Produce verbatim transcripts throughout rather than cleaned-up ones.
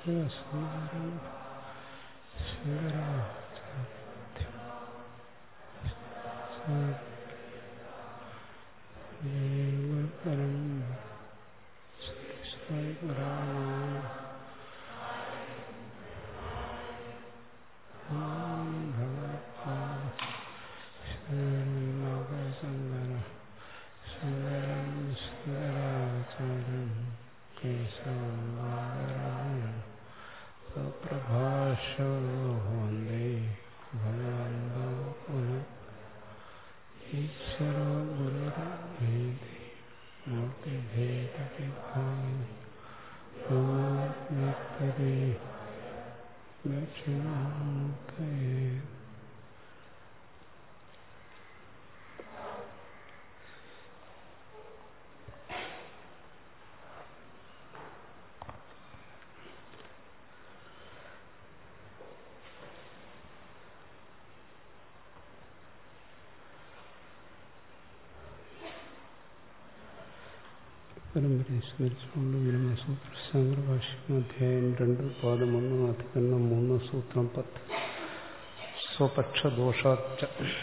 പരമ്പരയെ സ്മരിച്ചുകൊണ്ട് ബ്രഹ്മസൂത്ര ശങ്കരഭാഷ്യം അധ്യായം രണ്ട് പാദം ഒന്ന് അധികരണം മൂന്ന് സൂത്രം പത്ത് സ്വപക്ഷദോഷാച്ച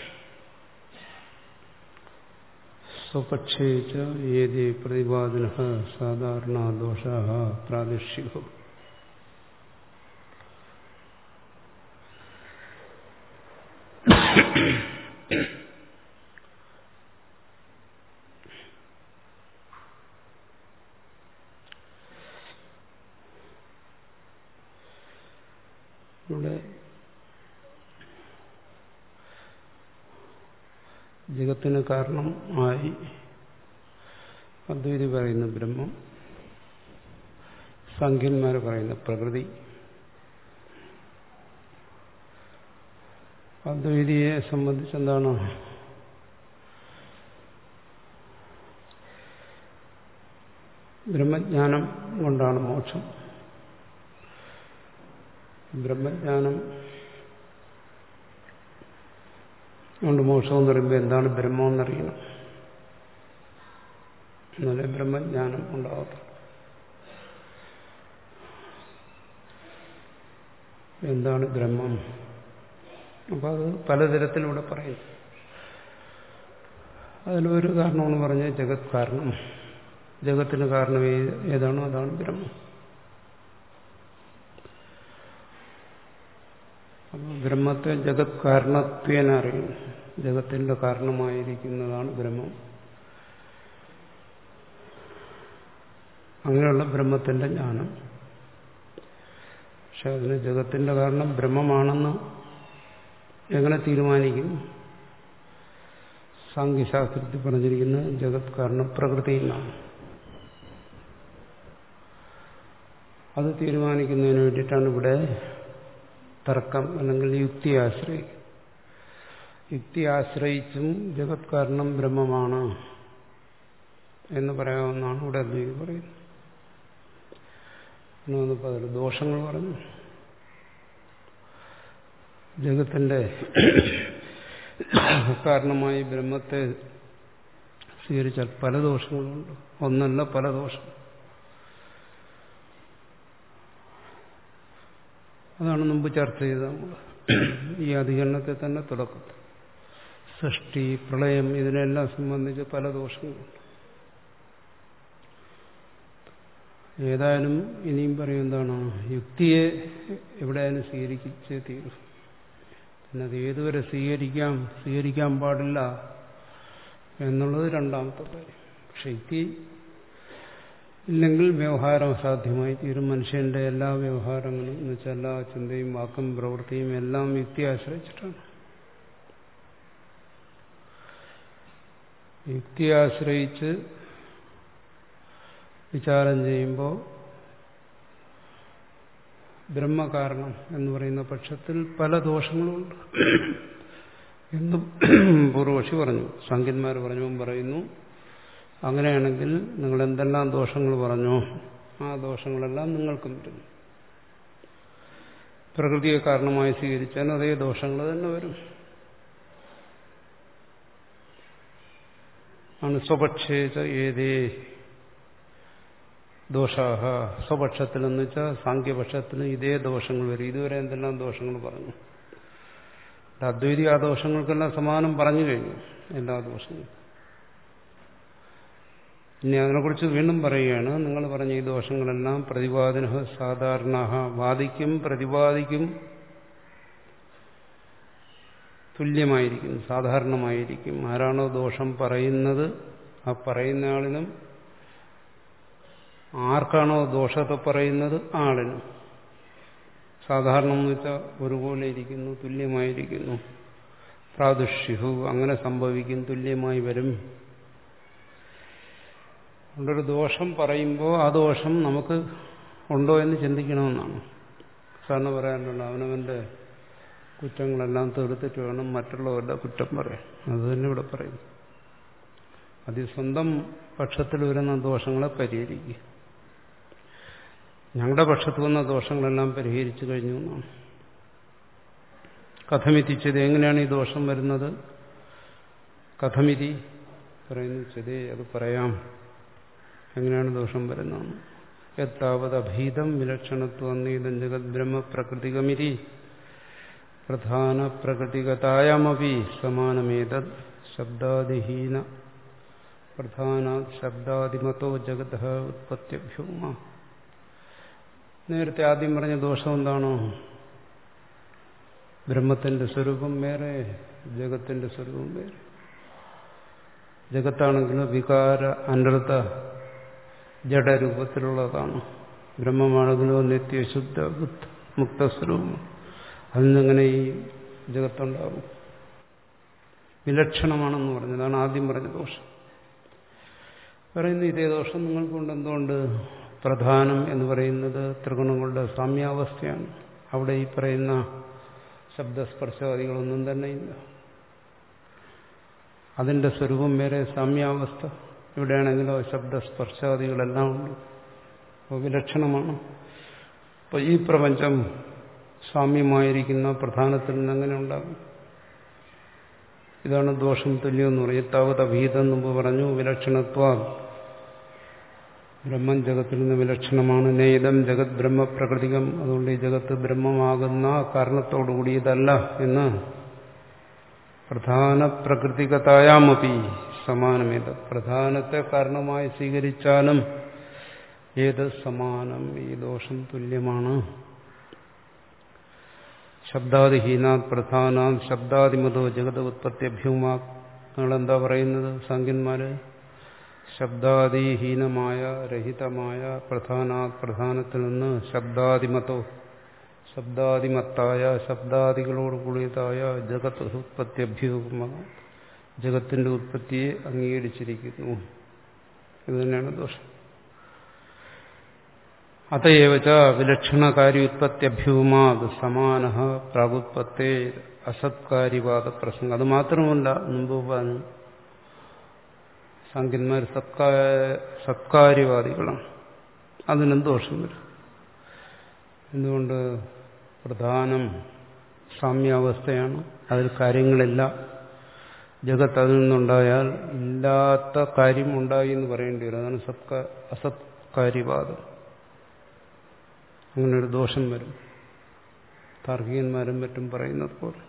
സ്വപക്ഷേച്ച ഏതേ പ്രതിപാദിനഃ സാധാരണ ദോഷാഃ പ്രാദേശികോ ഇവിടെ ജഗത്തിന് കാരണമായി അദ്വൈതി പറയുന്ന ബ്രഹ്മം, സാഖ്യന്മാർ പറയുന്ന പ്രകൃതി, അദ്വൈതിയെ സംബന്ധിച്ച് എന്താണ് ബ്രഹ്മജ്ഞാനം കൊണ്ടാണ് മോക്ഷം. ബ്രഹ്മജ്ഞാനം കൊണ്ട് മോക്ഷം എന്ന് പറയുമ്പോൾ എന്താണ് ബ്രഹ്മം എന്നറിയണം, എന്നാലേ ബ്രഹ്മജ്ഞാനം ഉണ്ടാകത്തുള്ളൂ. എന്താണ് ബ്രഹ്മം? അപ്പം അത് പലതരത്തിലൂടെ പറയും. അതിലൊരു കാരണമെന്ന് പറഞ്ഞാൽ ജഗത് കാരണം, ജഗത്തിന് കാരണം ഏതാണോ അതാണ് ബ്രഹ്മം. അപ്പോൾ ബ്രഹ്മത്തെ ജഗത് കാരണത്വേന അറിയുന്നു. ജഗത്തിന്റെ കാരണമായിരിക്കുന്നതാണ് ബ്രഹ്മം. അങ്ങനെയുള്ള ബ്രഹ്മത്തിന്റെ ജ്ഞാനം. പക്ഷെ അതിന് ജഗത്തിന്റെ കാരണം ബ്രഹ്മമാണെന്ന് എങ്ങനെ തീരുമാനിക്കും? സാഖ്യശാസ്ത്രത്തിൽ പറഞ്ഞിരിക്കുന്നത് ജഗത് കാരണം പ്രകൃതി എന്നാണ്. അത് തീരുമാനിക്കുന്നതിന് വേണ്ടിയിട്ടാണ് ഇവിടെ തർക്കം അല്ലെങ്കിൽ യുക്തി ആശ്രയിക്കും. യുക്തി ആശ്രയിച്ചും ജഗത് കാരണം ബ്രഹ്മമാണ് എന്ന് പറയാവുന്നതാണ് ഇവിടെ അദ്വൈതി പറയുന്നത്. എന്നൊന്നിപ്പോൾ അതിൽ ദോഷങ്ങൾ പറഞ്ഞു. ജഗത്തിന്റെ കാരണമായി ബ്രഹ്മത്തെ സ്വീകരിച്ചാൽ പല ദോഷങ്ങളുണ്ട്. ഒന്നല്ല പല ദോഷം. അതാണ് മുമ്പ് ചർച്ച ചെയ്തത് നമ്മൾ ഈ അധികരണത്തെ തന്നെ തുടക്കത്തിൽ. സൃഷ്ടി, പ്രളയം, ഇതിനെല്ലാം സംബന്ധിച്ച് പല ദോഷങ്ങളുണ്ട്. ഏതായാലും ഇനിയും പറയും എന്താണ്, യുക്തിയെ എവിടെയായാലും സ്വീകരിച്ചേ തീരും. പിന്നെ അത് ഏതുവരെ സ്വീകരിക്കാം, സ്വീകരിക്കാൻ പാടില്ല എന്നുള്ളത് രണ്ടാമത്തെ കാര്യം. പക്ഷെ യുക്തി ഇല്ലെങ്കിൽ വ്യവഹാരം അസാധ്യമായി തീരും. മനുഷ്യന്റെ എല്ലാ വ്യവഹാരങ്ങളും എന്ന് വെച്ചാൽ എല്ലാ ചിന്തയും വാക്കും പ്രവൃത്തിയും എല്ലാം യുക്തിയെ ആശ്രയിച്ചിട്ടാണ്. യുക്തിയെ ആശ്രയിച്ച് വിചാരം ചെയ്യുമ്പോൾ ബ്രഹ്മകാരണം എന്ന് പറയുന്ന പക്ഷത്തിൽ പല ദോഷങ്ങളുമുണ്ട് എന്നും പൂർവക്ഷി പറഞ്ഞു. സാഖ്യന്മാർ പറഞ്ഞു പറയുന്നു, അങ്ങനെയാണെങ്കിൽ നിങ്ങൾ എന്തെല്ലാം ദോഷങ്ങൾ പറഞ്ഞോ ആ ദോഷങ്ങളെല്ലാം നിങ്ങൾക്കും വരുന്നു. പ്രകൃതിയെ കാരണമായി സ്വീകരിച്ചാൽ അതേ ദോഷങ്ങൾ തന്നെ വരും. ആണ് സ്വപക്ഷേത ഏതേ ദോഷാഹ സ്വപക്ഷത്തിൽ എന്ന് വെച്ചാൽ സാങ്ക്യപക്ഷത്തിന് ഇതേ ദോഷങ്ങൾ വരും. ഇതുവരെ എന്തെല്ലാം ദോഷങ്ങൾ പറഞ്ഞു? അദ്വൈതി ആ ദോഷങ്ങൾക്കെല്ലാം സമാനം പറഞ്ഞു കഴിഞ്ഞു, എല്ലാ ദോഷങ്ങളും. ഇനി അതിനെക്കുറിച്ച് വീണ്ടും പറയുകയാണ്. നിങ്ങൾ പറഞ്ഞ ഈ ദോഷങ്ങളെല്ലാം പ്രതിപാദിന സാധാരണ വാദിക്കും പ്രതിപാദിക്കും തുല്യമായിരിക്കും, സാധാരണമായിരിക്കും. ആരാണോ ദോഷം പറയുന്നത് ആ പറയുന്ന ആളിനും ആർക്കാണോ ദോഷത്തെ പറയുന്നത് ആളിനും സാധാരണ എന്ന് വെച്ചാൽ ഒരുപോലെ ഇരിക്കുന്നു, തുല്യമായിരിക്കുന്നു. പ്രാദുഷ്യഹു അങ്ങനെ സംഭവിക്കും, തുല്യമായി വരും. അതുകൊണ്ടൊരു ദോഷം പറയുമ്പോൾ ആ ദോഷം നമുക്ക് ഉണ്ടോ എന്ന് ചിന്തിക്കണമെന്നാണ് സാറിന് പറയാനുള്ളത്. അവനവന്റെ കുറ്റങ്ങളെല്ലാം തീർത്തിട്ട് വേണം മറ്റുള്ളവരുടെ കുറ്റം പറയാൻ. അത് തന്നെ ഇവിടെ പറയും. അത് സ്വന്തം പക്ഷത്തിൽ വരുന്ന ദോഷങ്ങളെ പരിഹരിക്കുക. ഞങ്ങളുടെ പക്ഷത്ത് വന്ന ദോഷങ്ങളെല്ലാം പരിഹരിച്ചു കഴിഞ്ഞു എന്നാണ്. കഥമിതിച്ചത് എങ്ങനെയാണ് ഈ ദോഷം വരുന്നത്? കഥമിതി പറയുന്നു ചെതേ അത് പറയാം. എങ്ങനെയാണ് ദോഷം വരുന്നത്? യത്താവത് അഭീതം വിലക്ഷണത്വം നീതം ജഗത് ബ്രഹ്മപ്രകൃതികമിരി പ്രധാന പ്രകൃതികതായാമപി സമാനമേതത് ശബ്ദാദിഹീന പ്രധാനാത് ശബ്ദാദിമതോ ജഗത് ഉത്പത്യഭ്യൂമ. നേരത്തെ ആദ്യം പറഞ്ഞ ദോഷം എന്താണോ? ബ്രഹ്മത്തിന്റെ സ്വരൂപം വേറെ, ജഗത്തിന്റെ സ്വരൂപം വേറെ. ജഗത്താണെങ്കിലും വികാര അനർത്ഥ ജഡരൂപത്തിലുള്ളതാണ്. ബ്രഹ്മമാണെങ്കിലും നിത്യശുദ്ധ മുക്തസ്വരൂപം. അതിൽ നിന്നെങ്ങനെ ഈ ജഗത്തുണ്ടാകും? വിലക്ഷണമാണെന്ന് പറഞ്ഞതാണ് ആദ്യം പറഞ്ഞ ദോഷം. പറയുന്ന ഇതേ ദോഷം നിങ്ങൾക്കുണ്ട്. എന്തുകൊണ്ട്? പ്രധാനം എന്ന് പറയുന്നത് ത്രിഗുണങ്ങളുടെ സാമ്യാവസ്ഥയാണ്. അവിടെ ഈ പറയുന്ന ശബ്ദസ്പർശാദികളൊന്നും തന്നെ ഇല്ല. അതിന്റെ സ്വരൂപം വേറെ, സാമ്യാവസ്ഥ. ഇവിടെയാണെങ്കിലോ ശബ്ദസ്പർശാദികളെല്ലാം ഉണ്ട്. അപ്പോൾ വിലക്ഷണമാണ്. അപ്പോൾ ഈ പ്രപഞ്ചം സാമ്യമായിരിക്കുന്ന പ്രധാനത്തിൽ നിന്ന് എങ്ങനെ ഉണ്ടാകും? ഇതാണ് ദോഷം തുല്യം എന്ന് പറയും. താവത് അഭീതം മുമ്പ് പറഞ്ഞു. വിലക്ഷണത്വ ബ്രഹ്മം ജഗത്തിൽ നിന്ന് വിലക്ഷണമാണ്. നേതം ജഗത് ബ്രഹ്മപ്രകൃതികം. അതുകൊണ്ട് ഈ ജഗത്ത് ബ്രഹ്മമാകുന്ന കാരണത്തോടുകൂടിയതല്ല എന്ന് പ്രധാന പ്രകൃതികതായാമപി സമാനമേത. പ്രധാനത്തെ കാരണമായി സ്വീകരിച്ചാലും ഏത് സമാനം, ഈ ദോഷം തുല്യമാണ്. ശബ്ദാദിഹീനാത് പ്രധാനാത് ശബ്ദാദിമതോ ജഗത് ഉത്പത്യഭ്യൂമാ. നിങ്ങളെന്താ പറയുന്നത് സാങ്കന്മാര്? ശബ്ദാദിഹീനമായ രഹിതമായ പ്രധാനാത് പ്രധാനത്തിൽ നിന്ന് ശബ്ദാദിമതോ ശബ്ദാദിമത്തായ ശബ്ദാദികളോട് കൂടിയതായ ജഗത് ഉത്പത്യഭ്യൂമ ജഗത്തിന്റെ ഉത്പത്തിയെ അംഗീകരിച്ചിരിക്കുന്നു. ഇത് തന്നെയാണ് ദോഷം. അതയേവച വിലക്ഷണകാര്യോത്പത്യഭ്യൂമാത് സമാന പ്രാഗുത്പത്തേ അസത്കാരിവാദ പ്രസംഗം. അത് മാത്രമല്ല, മുമ്പ് പറഞ്ഞു സാങ്കന്മാർ സത്കാ സത്കാര്യവാദികളാണ്. അതിനും ദോഷം വരും. എന്തുകൊണ്ട്? പ്രധാനം സാമ്യാവസ്ഥയാണ്, അതിൽ കാര്യങ്ങളില്ല. ജഗത്ത് അതിൽ നിന്നുണ്ടായാൽ ഇല്ലാത്ത കാര്യം ഉണ്ടായി എന്ന് പറയേണ്ടി വരും. അതാണ് സത്കാ അസത്കാര്യവാദം. അങ്ങനൊരു ദോഷം വരും. താർക്കികന്മാരും മറ്റും പറയുന്നത് പോലെ.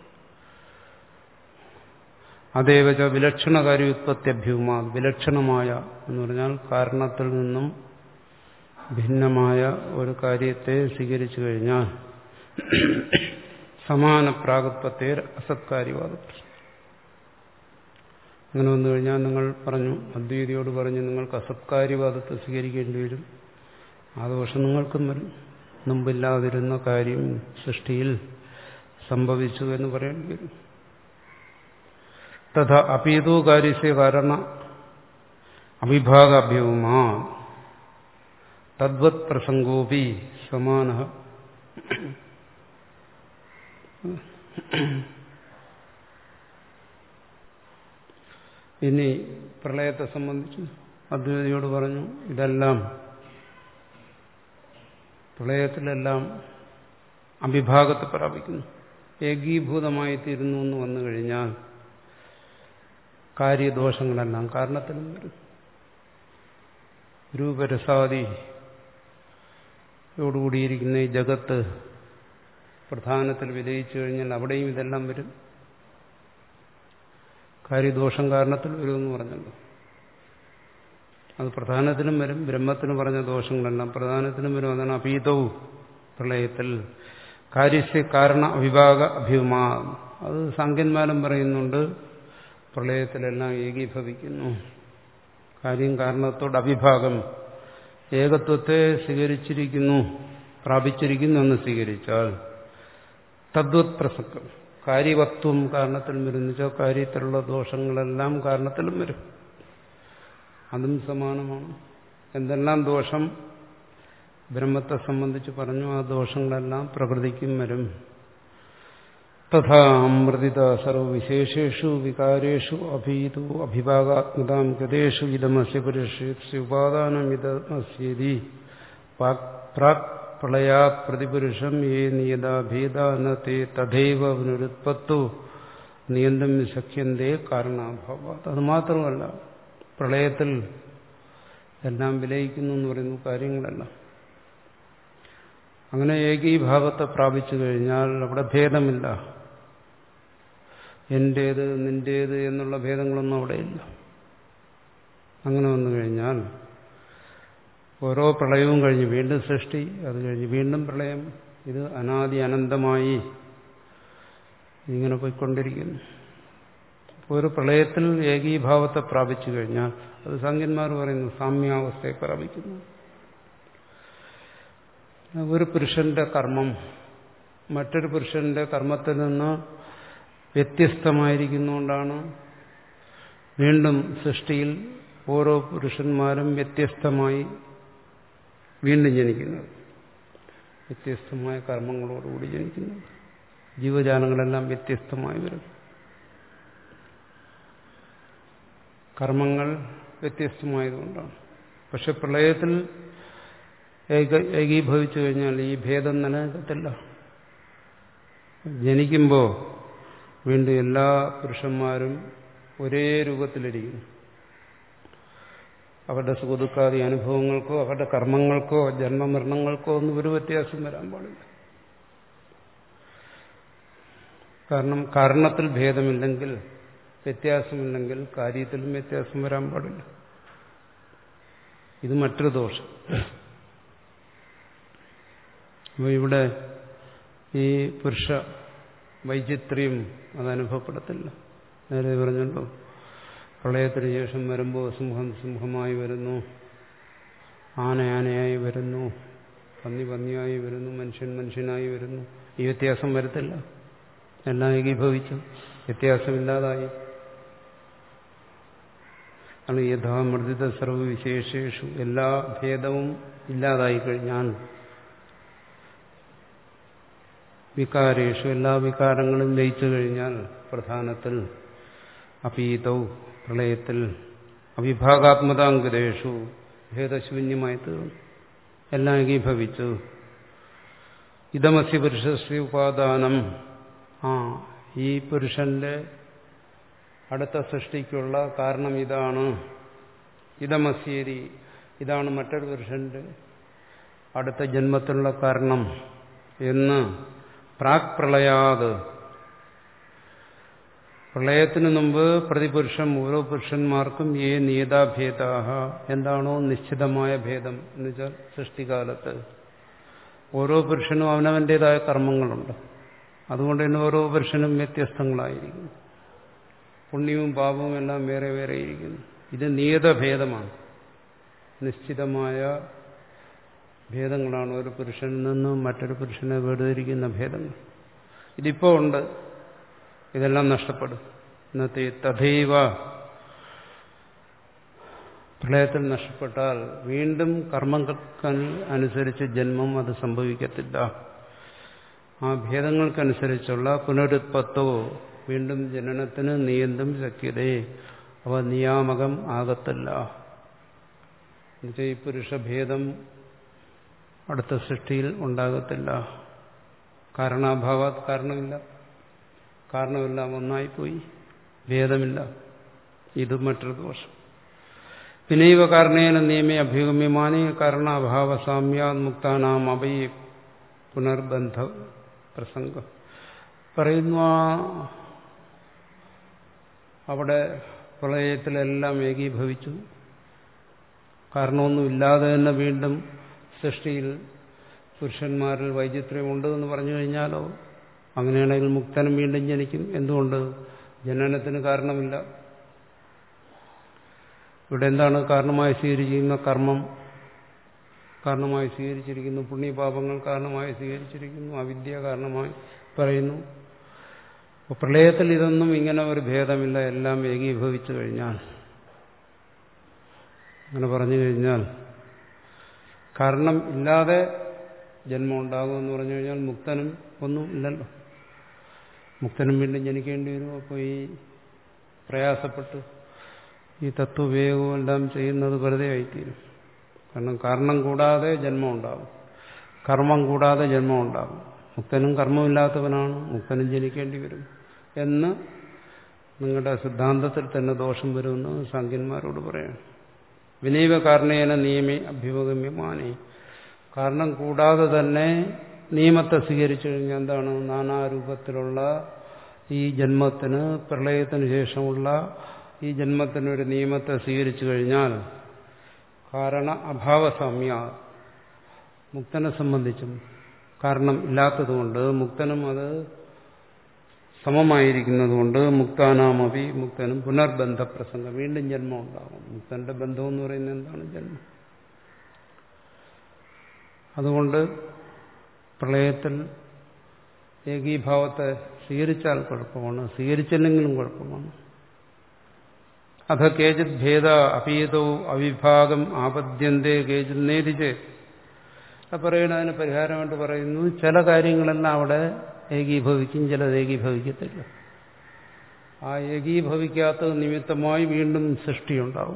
അതേവച വിലക്ഷണകാര്യോത്പത്യഭ്യൂമ. വിലക്ഷണമായ എന്ന് പറഞ്ഞാൽ കാരണത്തിൽ നിന്നും ഭിന്നമായ ഒരു കാര്യത്തെ സ്വീകരിച്ചു കഴിഞ്ഞാൽ സമാന പ്രാഗുത്പത്തേർ അസത്കാര്യവാദ. അങ്ങനെ വന്നു കഴിഞ്ഞാൽ നിങ്ങൾ പറഞ്ഞു, അദ്വൈതിയോട് പറഞ്ഞു നിങ്ങൾക്ക് അസത്കാര്യവാദത്തെ സ്വീകരിക്കേണ്ടി വരും. ആ ദോഷം നിങ്ങൾക്കും വരും. മുമ്പില്ലാതിരുന്ന കാര്യം സൃഷ്ടിയിൽ സംഭവിച്ചു എന്ന് പറയേണ്ടി വരും. തഥാ അപീതോ കാര്യസ്യ കാരണ അവിഭാഗാഭ്യവുമാ തദ്വത് പ്രസംഗോപി സമാന. ഇനി പ്രളയത്തെ സംബന്ധിച്ച് അദ്വൈതിയോട് പറഞ്ഞു, ഇതെല്ലാം പ്രളയത്തിലെല്ലാം അവിഭാഗത്തെ പ്രാപിക്കുന്നു, ഏകീഭൂതമായി തീരുന്നു എന്ന് വന്നു കഴിഞ്ഞാൽ കാര്യദോഷങ്ങളെല്ലാം കാരണത്തിലും വരും. രൂപരസാദി യോടുകൂടിയിരിക്കുന്ന ഈ ജഗത്ത് പ്രധാനത്തിൽ വിലയിച്ചു കഴിഞ്ഞാൽ അവിടെയും ഇതെല്ലാം വരും. കാര്യദോഷം കാരണത്തിൽ വരുമെന്ന് പറഞ്ഞല്ലോ. അത് പ്രധാനത്തിനും വരും. ബ്രഹ്മത്തിന് പറഞ്ഞ ദോഷങ്ങളെല്ലാം പ്രധാനത്തിനും വരും. അതാണ് അപീതവും പ്രളയത്തിൽ കാര്യസ്യ കാരണ അവിഭാഗ അഭ്യുമാ. അത് സാങ്കന്മാരും പറയുന്നുണ്ട്. പ്രളയത്തിലെല്ലാം ഏകീഭവിക്കുന്നു. കാര്യം കാരണത്തോട് അവിഭാഗം, ഏകത്വത്തെ സ്വീകരിച്ചിരിക്കുന്നു, പ്രാപിച്ചിരിക്കുന്നു എന്ന് സ്വീകരിച്ചാൽ തദ്വത് പ്രസക്തം കാര്യവത്വം കാരണത്തിലും വരുന്നു വെച്ചാൽ കാര്യത്തിലുള്ള ദോഷങ്ങളെല്ലാം കാരണത്തിലും വരും. അതും സമാനമാണ്. എന്തെല്ലാം ദോഷം ബ്രഹ്മത്തെ സംബന്ധിച്ച് പറഞ്ഞു, ആ ദോഷങ്ങളെല്ലാം പ്രകൃതിക്കും വരും. തഥാ അമൃതിത സർവവിശേഷേഷു വികാരേഷു അഭീതു അഭിഭാഗാത്മതാം ഗതേഷു ഇതമസ്യ പുരുഷസ്യ ഉപാദാനം ഇതമസ്യേതി പ്രാക് പ്രളയാത് പ്രതിപുരുഷം യേ നിയതാ ഭേദാന തേ തഥൈവ പുനരുത്പത്തോ നിയന്തം ശക്യന്തേ കാരണാഭാവാത്. അത് മാത്രമല്ല, പ്രളയത്തിൽ എല്ലാം വിലയിക്കുന്നു എന്ന് പറയുന്നു കാര്യങ്ങളെല്ലാം. അങ്ങനെ ഏകീഭാവത്തെ പ്രാപിച്ചു കഴിഞ്ഞാൽ അവിടെ ഭേദമില്ല. എന്റേത് നിന്റേത് എന്നുള്ള ഭേദങ്ങളൊന്നും അവിടെയില്ല. അങ്ങനെ വന്നു കഴിഞ്ഞാൽ ഓരോ പ്രളയവും കഴിഞ്ഞ് വീണ്ടും സൃഷ്ടി, അത് കഴിഞ്ഞ് വീണ്ടും പ്രളയം, ഇത് അനാദി അനന്തമായി ഇങ്ങനെ പോയിക്കൊണ്ടിരിക്കുന്നു. ഒരു പ്രളയത്തിൽ ഏകീഭാവത്തെ പ്രാപിച്ചു കഴിഞ്ഞാൽ അത് സാങ്കന്മാർ പറയുന്നു സാമ്യാവസ്ഥയെ പ്രാപിക്കുന്നു. ഒരു പുരുഷന്റെ കർമ്മം മറ്റൊരു പുരുഷന്റെ കർമ്മത്തിൽ നിന്ന് വ്യത്യസ്തമായിരിക്കുന്നതുകൊണ്ടാണ് വീണ്ടും സൃഷ്ടിയിൽ ഓരോ പുരുഷന്മാരും വ്യത്യസ്തമായി വീണ്ടും ജനിക്കുന്നത്. വ്യത്യസ്തമായ കർമ്മങ്ങളോടുകൂടി ജനിക്കുന്നത്. ജീവജാലങ്ങളെല്ലാം വ്യത്യസ്തമായി വരും. കർമ്മങ്ങൾ വ്യത്യസ്തമായതുകൊണ്ടാണ്. പക്ഷെ പ്രളയത്തിൽ ഏകീഭവിച്ചു കഴിഞ്ഞാൽ ഈ ഭേദം നിലനിൽക്കത്തില്ല. ജനിക്കുമ്പോൾ വീണ്ടും എല്ലാ പുരുഷന്മാരും ഒരേ രൂപത്തിലിരിക്കും. അവരുടെ സുഖദുഃഖാദി അനുഭവങ്ങൾക്കോ അവരുടെ കർമ്മങ്ങൾക്കോ ജന്മമരണങ്ങൾക്കോ ഒന്നും ഒരു വ്യത്യാസം വരാൻ പാടില്ല. കാരണം കാരണത്തിൽ ഭേദമില്ലെങ്കിൽ, വ്യത്യാസമില്ലെങ്കിൽ കാര്യത്തിലും വ്യത്യാസം വരാൻ പാടില്ല. ഇത് മറ്റൊരു ദോഷം. അപ്പോൾ ഇവിടെ ഈ പുരുഷ വൈചിത്ര്യം അതനുഭവപ്പെടത്തില്ല. നേരെ പറഞ്ഞല്ലോ, പ്രളയത്തിന് ശേഷം വരുമ്പോൾ സിംഹം സിംഹമായി വരുന്നു, ആന ആനയായി വരുന്നു, പന്നി പന്നിയായി വരുന്നു, മനുഷ്യൻ മനുഷ്യനായി വരുന്നു. ഈ വ്യത്യാസം വരത്തില്ല. എല്ലാം ഏകീഭവിച്ചു, വ്യത്യാസമില്ലാതായി. ആണ് യഥാമൃതിത സർവവിശേഷേഷു, എല്ലാ ഭേദവും ഇല്ലാതായി കഴിഞ്ഞാൽ വികാരേഷു, എല്ലാ വികാരങ്ങളും ലയിച്ചു കഴിഞ്ഞാൽ പ്രധാനത്തിൽ അപീതൗ പ്രളയത്തിൽ അവിഭാഗാത്മതാംഗതേഷു ഭേദശൂന്യമായി തീർന്നു. എല്ലാം ഏകീഭവിച്ചു. ഇതമസ്യ പുരുഷസ്യ ഉപാദാനം, ആ ഈ പുരുഷന്റെ അടുത്ത സൃഷ്ടിക്കുള്ള കാരണം ഇതാണ്. ഇതമസ്യേരി, ഇതാണ് മറ്റൊരു പുരുഷന്റെ അടുത്ത ജന്മത്തിലുള്ള കാരണം എന്ന് പ്രാക് പ്രളയാത്, പ്രളയത്തിനു മുമ്പ് പ്രതിപുരുഷം ഓരോ പുരുഷന്മാർക്കും ഏ നിയതാഭേദാഹ, എന്താണോ നിശ്ചിതമായ ഭേദം എന്ന് വെച്ചാൽ സൃഷ്ടികാലത്ത് ഓരോ പുരുഷനും അവനവന്റേതായ കർമ്മങ്ങളുണ്ട്. അതുകൊണ്ട് തന്നെ ഓരോ പുരുഷനും വ്യത്യസ്തങ്ങളായിരിക്കും. പുണ്യവും പാപവും എല്ലാം വേറെ വേറെ ഇരിക്കുന്നു. ഇത് നിയതഭേദമാണ്, നിശ്ചിതമായ ഭേദങ്ങളാണ്. ഒരു പുരുഷനിൽ നിന്നും മറ്റൊരു പുരുഷനെ വേർതിരിക്കുന്ന ഭേദങ്ങൾ ഇതിപ്പോൾ ഉണ്ട്. ഇതെല്ലാം നഷ്ടപ്പെടും. ഇന്നത്തെ തഥൈവ പ്രളയത്തിൽ നഷ്ടപ്പെട്ടാൽ വീണ്ടും കർമ്മങ്ങൾക്ക് അനുസരിച്ച് ജന്മം അത് സംഭവിക്കത്തില്ല. ആ ഭേദങ്ങൾക്കനുസരിച്ചുള്ള പുനരുത്പത്തോ, വീണ്ടും ജനനത്തിന് നിയന്തം ശക്യതേ, അവ നിയാമകം ആകത്തില്ല. എന്നുവെച്ചാൽ ഈ പുരുഷഭേദം അടുത്ത സൃഷ്ടിയിൽ ഉണ്ടാകത്തില്ല. കാരണാഭാവാത്, കാരണമില്ല, കാരണമെല്ലാം ഒന്നായിപ്പോയി, ഭേദമില്ല. ഇത് മറ്റൊരു ദോഷം. പിന്നൈവ കാരണേന നിയമേ അഭ്യുഗമ്യമാനേ കാരണാഭാവസാമ്യാത്മുക്താനാം അഭയ പുനർബന്ധ പ്രസംഗം പറയുന്നു. ആ അവിടെ പ്രളയത്തിലെല്ലാം ഏകീഭവിച്ചു, കാരണമൊന്നുമില്ലാതെ തന്നെ വീണ്ടും സൃഷ്ടിയിൽ പുരുഷന്മാരിൽ വൈചിത്ര്യമുണ്ട് എന്ന് പറഞ്ഞു കഴിഞ്ഞാലോ അങ്ങനെയാണെങ്കിൽ മുക്തനും വീണ്ടും ജനിക്കും. എന്തുകൊണ്ട്? ജനനത്തിന് കാരണമില്ല. ഇവിടെ എന്താണ് കാരണമായി സ്വീകരിച്ചിരിക്കുന്ന? കർമ്മം കാരണമായി സ്വീകരിച്ചിരിക്കുന്നു, പുണ്യപാപങ്ങൾ കാരണമായി സ്വീകരിച്ചിരിക്കുന്നു, അവിദ്യ കാരണമായി പറയുന്നു. അപ്പോൾ പ്രളയത്തിൽ ഇതൊന്നും ഇങ്ങനെ ഒരു ഭേദമില്ല, എല്ലാം ഏകീഭവിച്ചു കഴിഞ്ഞാൽ, അങ്ങനെ പറഞ്ഞു കഴിഞ്ഞാൽ കാരണം ഇല്ലാതെ ജന്മം ഉണ്ടാകുമെന്ന് പറഞ്ഞു കഴിഞ്ഞാൽ മുക്തനും ഒന്നും ഇല്ലല്ലോ, മുക്തനും വീണ്ടും ജനിക്കേണ്ടി വരും. അപ്പോൾ ഈ പ്രയാസപ്പെട്ട് ഈ തത്വവിവേകവും എല്ലാം ചെയ്യുന്നത് വെറുതെ ആയിത്തീരും. കാരണം കാരണം കൂടാതെ ജന്മം ഉണ്ടാകും, കർമ്മം കൂടാതെ ജന്മം ഉണ്ടാകും. മുക്തനും കർമ്മമില്ലാത്തവനാണ്, മുക്തനും ജനിക്കേണ്ടി വരും എന്ന് നിങ്ങളുടെ സിദ്ധാന്തത്തിൽ തന്നെ ദോഷം വരുമെന്ന് സാഖ്യന്മാരോട് പറയാം. വിനൈവ കാരണേന നിയമേ അഭ്യുപഗമ്യമാനേ, കാരണം കൂടാതെ തന്നെ നിയമത്തെ സ്വീകരിച്ചു കഴിഞ്ഞാൽ എന്താണ്? നാനാരൂപത്തിലുള്ള ഈ ജന്മത്തിന്, പ്രളയത്തിന് ശേഷമുള്ള ഈ ജന്മത്തിനൊരു നിയമത്തെ സ്വീകരിച്ചു കഴിഞ്ഞാൽ കാരണ അഭാവസാമ്യ, മുക്തനെ സംബന്ധിച്ചും കാരണം ഇല്ലാത്തതുകൊണ്ട് മുക്തനും അത് സമമായിരിക്കുന്നതുകൊണ്ട് മുക്താനാമപി മുക്തനും പുനർബന്ധപ്രസംഗം, വീണ്ടും ജന്മം ഉണ്ടാകും. മുക്തന്റെ ബന്ധം എന്ന് പറയുന്നത് എന്താണ്? ജന്മം. അതുകൊണ്ട് പ്രളയത്തിൽ ഏകീഭാവത്തെ സ്വീകരിച്ചാൽ കുഴപ്പമാണ്, സ്വീകരിച്ചില്ലെങ്കിലും കുഴപ്പമാണ്. അഥ കേചിത് ഭേദ അപീതോ അവിഭാഗം ആപദ്യന്തേ കേചിത് നേതിച്ച് പറയുന്നത്. അതിന് പരിഹാരമായിട്ട് പറയുന്നു, ചില കാര്യങ്ങളെല്ലാം അവിടെ ഏകീഭവിക്കും, ചിലത് ഏകീഭവിക്കത്തില്ല. ആ ഏകീഭവിക്കാത്ത നിമിത്തമായി വീണ്ടും സൃഷ്ടിയുണ്ടാവും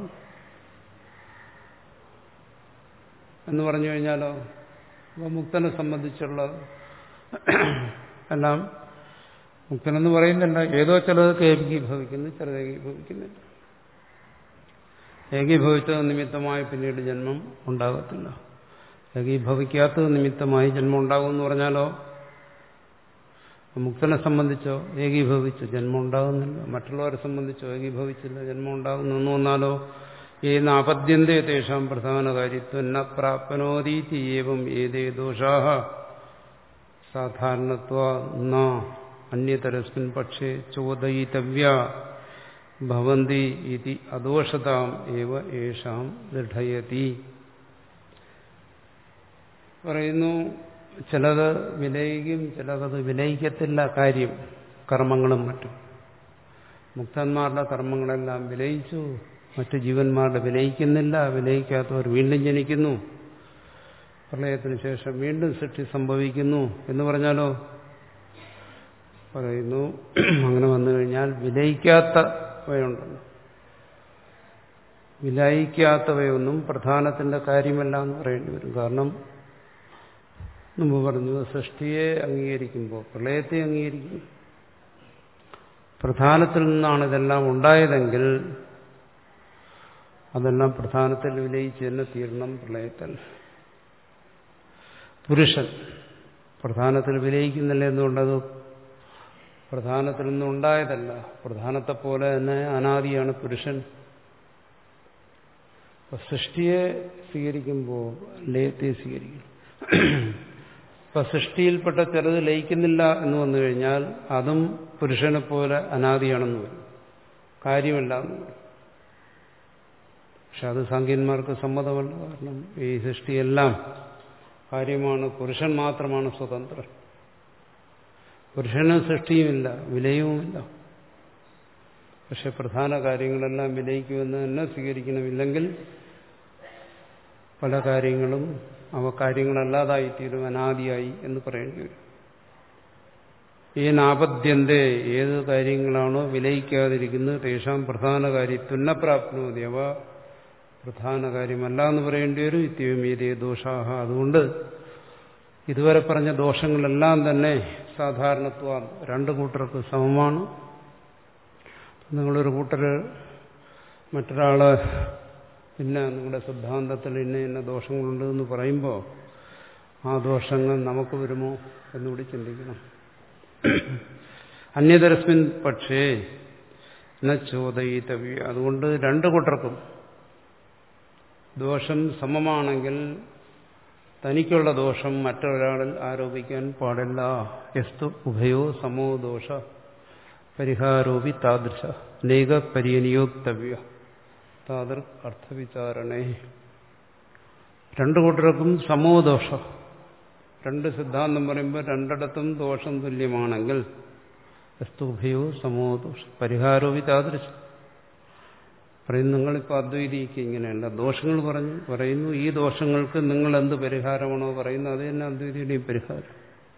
എന്ന് പറഞ്ഞു കഴിഞ്ഞാലോ, അപ്പോൾ മുക്തനെ സംബന്ധിച്ചുള്ള എല്ലാം മുക്തനെന്ന് പറയുന്നില്ല, ഏതോ ചിലതൊക്കെ ഏകീഭവിക്കുന്നു, ചിലത് ഏകീഭവിക്കുന്നില്ല. ഏകീഭവിച്ചത് നിമിത്തമായി പിന്നീട് ജന്മം ഉണ്ടാകത്തില്ല. ഏകീഭവിക്കാത്തത് നിമിത്തമായി ജന്മം ഉണ്ടാകുമെന്ന് പറഞ്ഞാലോ, മുക്തനെ സംബന്ധിച്ചോ ഏകീഭവിച്ചു ജന്മം ഉണ്ടാകുന്നില്ല, മറ്റുള്ളവരെ സംബന്ധിച്ചോ ഏകീഭവിച്ചില്ല ജന്മം ഉണ്ടാകുന്നു എന്ന് വന്നാലോ, ഏന അപദ്യന്തേ തേഷാം പ്രധാന കാര്യത്വം ന പ്രാപ്നോതീതി ഏവം ഏതേ ദോഷാഃ സാധാരണത്വാ ന അന്യതരസ്മിൻ പക്ഷേ ചോദയിതവ്യ ഭവന്തി ഇതി അദോഷതാം ഏവ ഏഷാം ദൃഢയതി. പറയുന്നു, ചിലത് വിലയിക്കും, ചിലത് വിലയിക്കത്തില്ല. കാര്യം കർമ്മങ്ങളും മറ്റും. മുക്തന്മാരുടെ കർമ്മങ്ങളെല്ലാം വിലയിച്ചു, മറ്റു ജീവന്മാരുടെ വിലയിക്കുന്നില്ല. വിലയിക്കാത്തവർ വീണ്ടും ജനിക്കുന്നു, പ്രളയത്തിന് ശേഷം വീണ്ടും സൃഷ്ടി സംഭവിക്കുന്നു എന്ന് പറഞ്ഞാലോ, പറയുന്നു അങ്ങനെ വന്നു കഴിഞ്ഞാൽ വിലയിക്കാത്തവയുണ്ടല്ലോ, വിലയിക്കാത്തവയൊന്നും പ്രധാനത്തിന്റെ കാര്യമല്ല എന്ന് പറയേണ്ടി വരും. കാരണം മുമ്പ് പറഞ്ഞു, സൃഷ്ടിയെ അംഗീകരിക്കുമ്പോൾ പ്രളയത്തെ അംഗീകരിക്കും. പ്രധാനത്തിൽ നിന്നാണ് ഇതെല്ലാം ഉണ്ടായതെങ്കിൽ അതെല്ലാം പ്രധാനത്തിൽ വിലയിച്ച് തന്നെ തീരണം. പ്രളയത്തിൽ പുരുഷൻ പ്രധാനത്തിൽ വിലയിക്കുന്നില്ല. എന്തുകൊണ്ടത് പ്രധാനത്തിൽ നിന്നുണ്ടായതല്ല, പ്രധാനത്തെ പോലെ തന്നെ അനാദിയാണ് പുരുഷൻ. സൃഷ്ടിയെ സ്വീകരിക്കുമ്പോൾ ലയത്തെ സ്വീകരിക്കും. ഇപ്പൊ സൃഷ്ടിയിൽപ്പെട്ട ചിലത് ലയിക്കുന്നില്ല എന്ന് വന്നു കഴിഞ്ഞാൽ അതും പുരുഷനെ പോലെ അനാദിയാണെന്ന് വരും, കാര്യമല്ല എന്ന് വരും. പക്ഷെ അത് സാഖ്യന്മാർക്ക് സമ്മതമല്ല. കാരണം ഈ സൃഷ്ടിയെല്ലാം കാര്യമാണ്, പുരുഷൻ മാത്രമാണ് സ്വതന്ത്രൻ. പുരുഷന് സൃഷ്ടിയുമില്ല, വിലയുമില്ല. പക്ഷെ പ്രധാന കാര്യങ്ങളെല്ലാം വിലയിക്കുമെന്ന് തന്നെ സ്വീകരിക്കണമില്ലെങ്കിൽ പല കാര്യങ്ങളും അവ കാര്യങ്ങളല്ലാതായിത്തീരും, അനാദിയായി എന്ന് പറയേണ്ടി വരും. ഈ നാപദ്യന്തേ, ഏത് കാര്യങ്ങളാണോ വിലയിക്കാതിരിക്കുന്നത് തേഷാം പ്രധാന കാര്യത്വം ന പ്രാപ്നോതി, അവ പ്രധാന കാര്യമല്ല എന്ന് പറയേണ്ടി വരും. ഇത്യമേതേ ദോഷാഹ, അതുകൊണ്ട് ഇതുവരെ പറഞ്ഞ ദോഷങ്ങളെല്ലാം തന്നെ സാധാരണത്വം രണ്ടു കൂട്ടർക്ക് സമമാണ്. നിങ്ങളൊരു കൂട്ടര് മറ്റൊരാള് പിന്നെ നിങ്ങളുടെ സിദ്ധാന്തത്തിൽ ഇന്ന ഇന്ന ദോഷങ്ങളുണ്ട് എന്ന് പറയുമ്പോൾ ആ ദോഷങ്ങൾ നമുക്ക് വരുമോ എന്നുകൂടി ചിന്തിക്കണം. അന്യതരസ്മിൻ പക്ഷേ ന ചോദയിതവ്യ. അതുകൊണ്ട് രണ്ടു കൂട്ടർക്കും ദോഷം സമമാണെങ്കിൽ തനിക്കുള്ള ദോഷം മറ്റൊരാളിൽ ആരോപിക്കാൻ പാടില്ല. യസ്തു ഉഭയോ സമോ ദോഷ പരിഹാരോപി താദൃശ അനേക പരിയനിയോക്തവ്യ താദൃ അർത്ഥവിചാരണേ. രണ്ടു കൂട്ടർക്കും സമോ ദോഷ. രണ്ട് സിദ്ധാന്തം പറയുമ്പോൾ രണ്ടിടത്തും ദോഷം തുല്യമാണെങ്കിൽ യസ്തു ഉഭയോ സമോ ദോഷ പരിഹാരോപി താദൃശ. പറയുന്നു നിങ്ങളിപ്പോൾ അദ്വൈതിക്ക് ഇങ്ങനെയല്ല, ദോഷങ്ങൾ പറഞ്ഞു പറയുന്നു ഈ ദോഷങ്ങൾക്ക് നിങ്ങൾ എന്ത് പരിഹാരമാണോ പറയുന്നത് അത് തന്നെ അദ്വൈതിയുടെയും പരിഹാരം.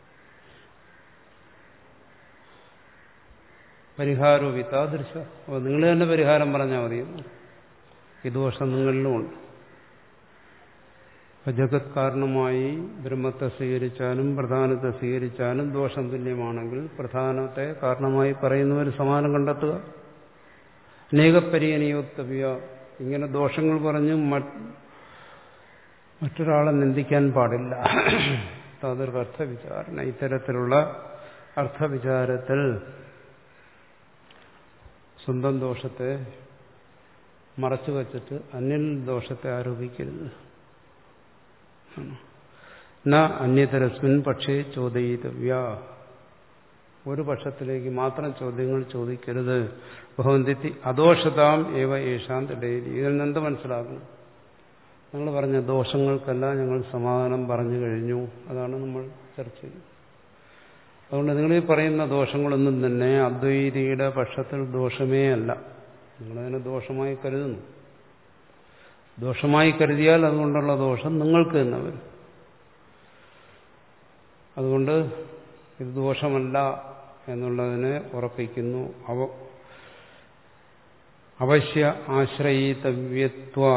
പരിഹാരോ വിതാദൃശ. അപ്പോൾ നിങ്ങൾ തന്നെ പരിഹാരം പറഞ്ഞാൽ മതി. ഈ ദോഷം നിങ്ങളിലുമുണ്ട്. ജഗത് കാരണമായി ബ്രഹ്മത്തെ സ്വീകരിച്ചാലും പ്രധാനത്തെ സ്വീകരിച്ചാലും ദോഷം തുല്യമാണെങ്കിൽ പ്രധാനത്തെ കാരണമായി പറയുന്നവർ സമാനം കണ്ടെത്തുക. അനേക പരിയനിയോക്തവ്യ. ഇങ്ങനെ ദോഷങ്ങൾ പറഞ്ഞ് മറ്റൊരാളെ നിന്ദിക്കാൻ പാടില്ല. അതൊരു അർത്ഥവിചാരണ. ഇത്തരത്തിലുള്ള അർത്ഥവിചാരത്തിൽ സ്വന്തം ദോഷത്തെ മറച്ചു വച്ചിട്ട് അന്യൽ ദോഷത്തെ ആരോപിക്കരുത്. ന അന്യതരസ്മിൻ പക്ഷേ ചോദയിതവ്യ. ഒരു പക്ഷത്തിലേക്ക് മാത്രം ചോദ്യങ്ങൾ ചോദിക്കരുത്. ഭവന്തി അദോഷതാം ഏവ യേശാം തടേരി. ഇതിൽ നിന്ന് എന്ത് മനസ്സിലാക്കണം? നിങ്ങൾ പറഞ്ഞ ദോഷങ്ങൾക്കെല്ലാം ഞങ്ങൾ സമാധാനം പറഞ്ഞു കഴിഞ്ഞു. അതാണ് നമ്മൾ ചർച്ച ചെയ്യുന്നത്. അതുകൊണ്ട് നിങ്ങൾ ഈ പറയുന്ന ദോഷങ്ങളൊന്നും തന്നെ അദ്വൈതിയുടെ പക്ഷത്തിൽ ദോഷമേ അല്ല. നിങ്ങളതിനെ ദോഷമായി കരുതുന്നു. ദോഷമായി കരുതിയാൽ അതുകൊണ്ടുള്ള ദോഷം നിങ്ങൾക്ക് തന്നെ വരും. അതുകൊണ്ട് ഇത് ദോഷമല്ല എന്നുള്ളതിനെ ഉറപ്പിക്കുന്നു. അവ അവശ്യ ആശ്രയിതവ്യത്വാ.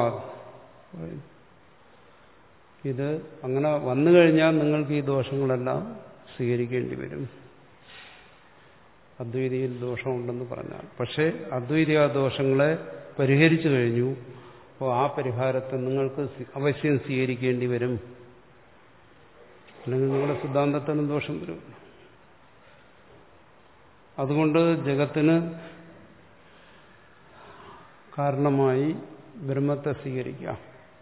ഇത് അങ്ങനെ വന്നു കഴിഞ്ഞാൽ നിങ്ങൾക്ക് ഈ ദോഷങ്ങളെല്ലാം സ്വീകരിക്കേണ്ടി വരും. അദ്വൈതിയിൽ ദോഷമുണ്ടെന്ന് പറഞ്ഞാൽ. പക്ഷേ അദ്വൈതി ആ ദോഷങ്ങളെ പരിഹരിച്ചു കഴിഞ്ഞു. അപ്പോൾ ആ പരിഹാരത്തെ നിങ്ങൾക്ക് അവശ്യം സ്വീകരിക്കേണ്ടി വരും. അല്ലെങ്കിൽ നിങ്ങളുടെ സിദ്ധാന്തത്തിനും ദോഷം വരും. അതുകൊണ്ട് ജഗത്തിന് കാരണമായി ബ്രഹ്മത്തെ സ്വീകരിക്കാം.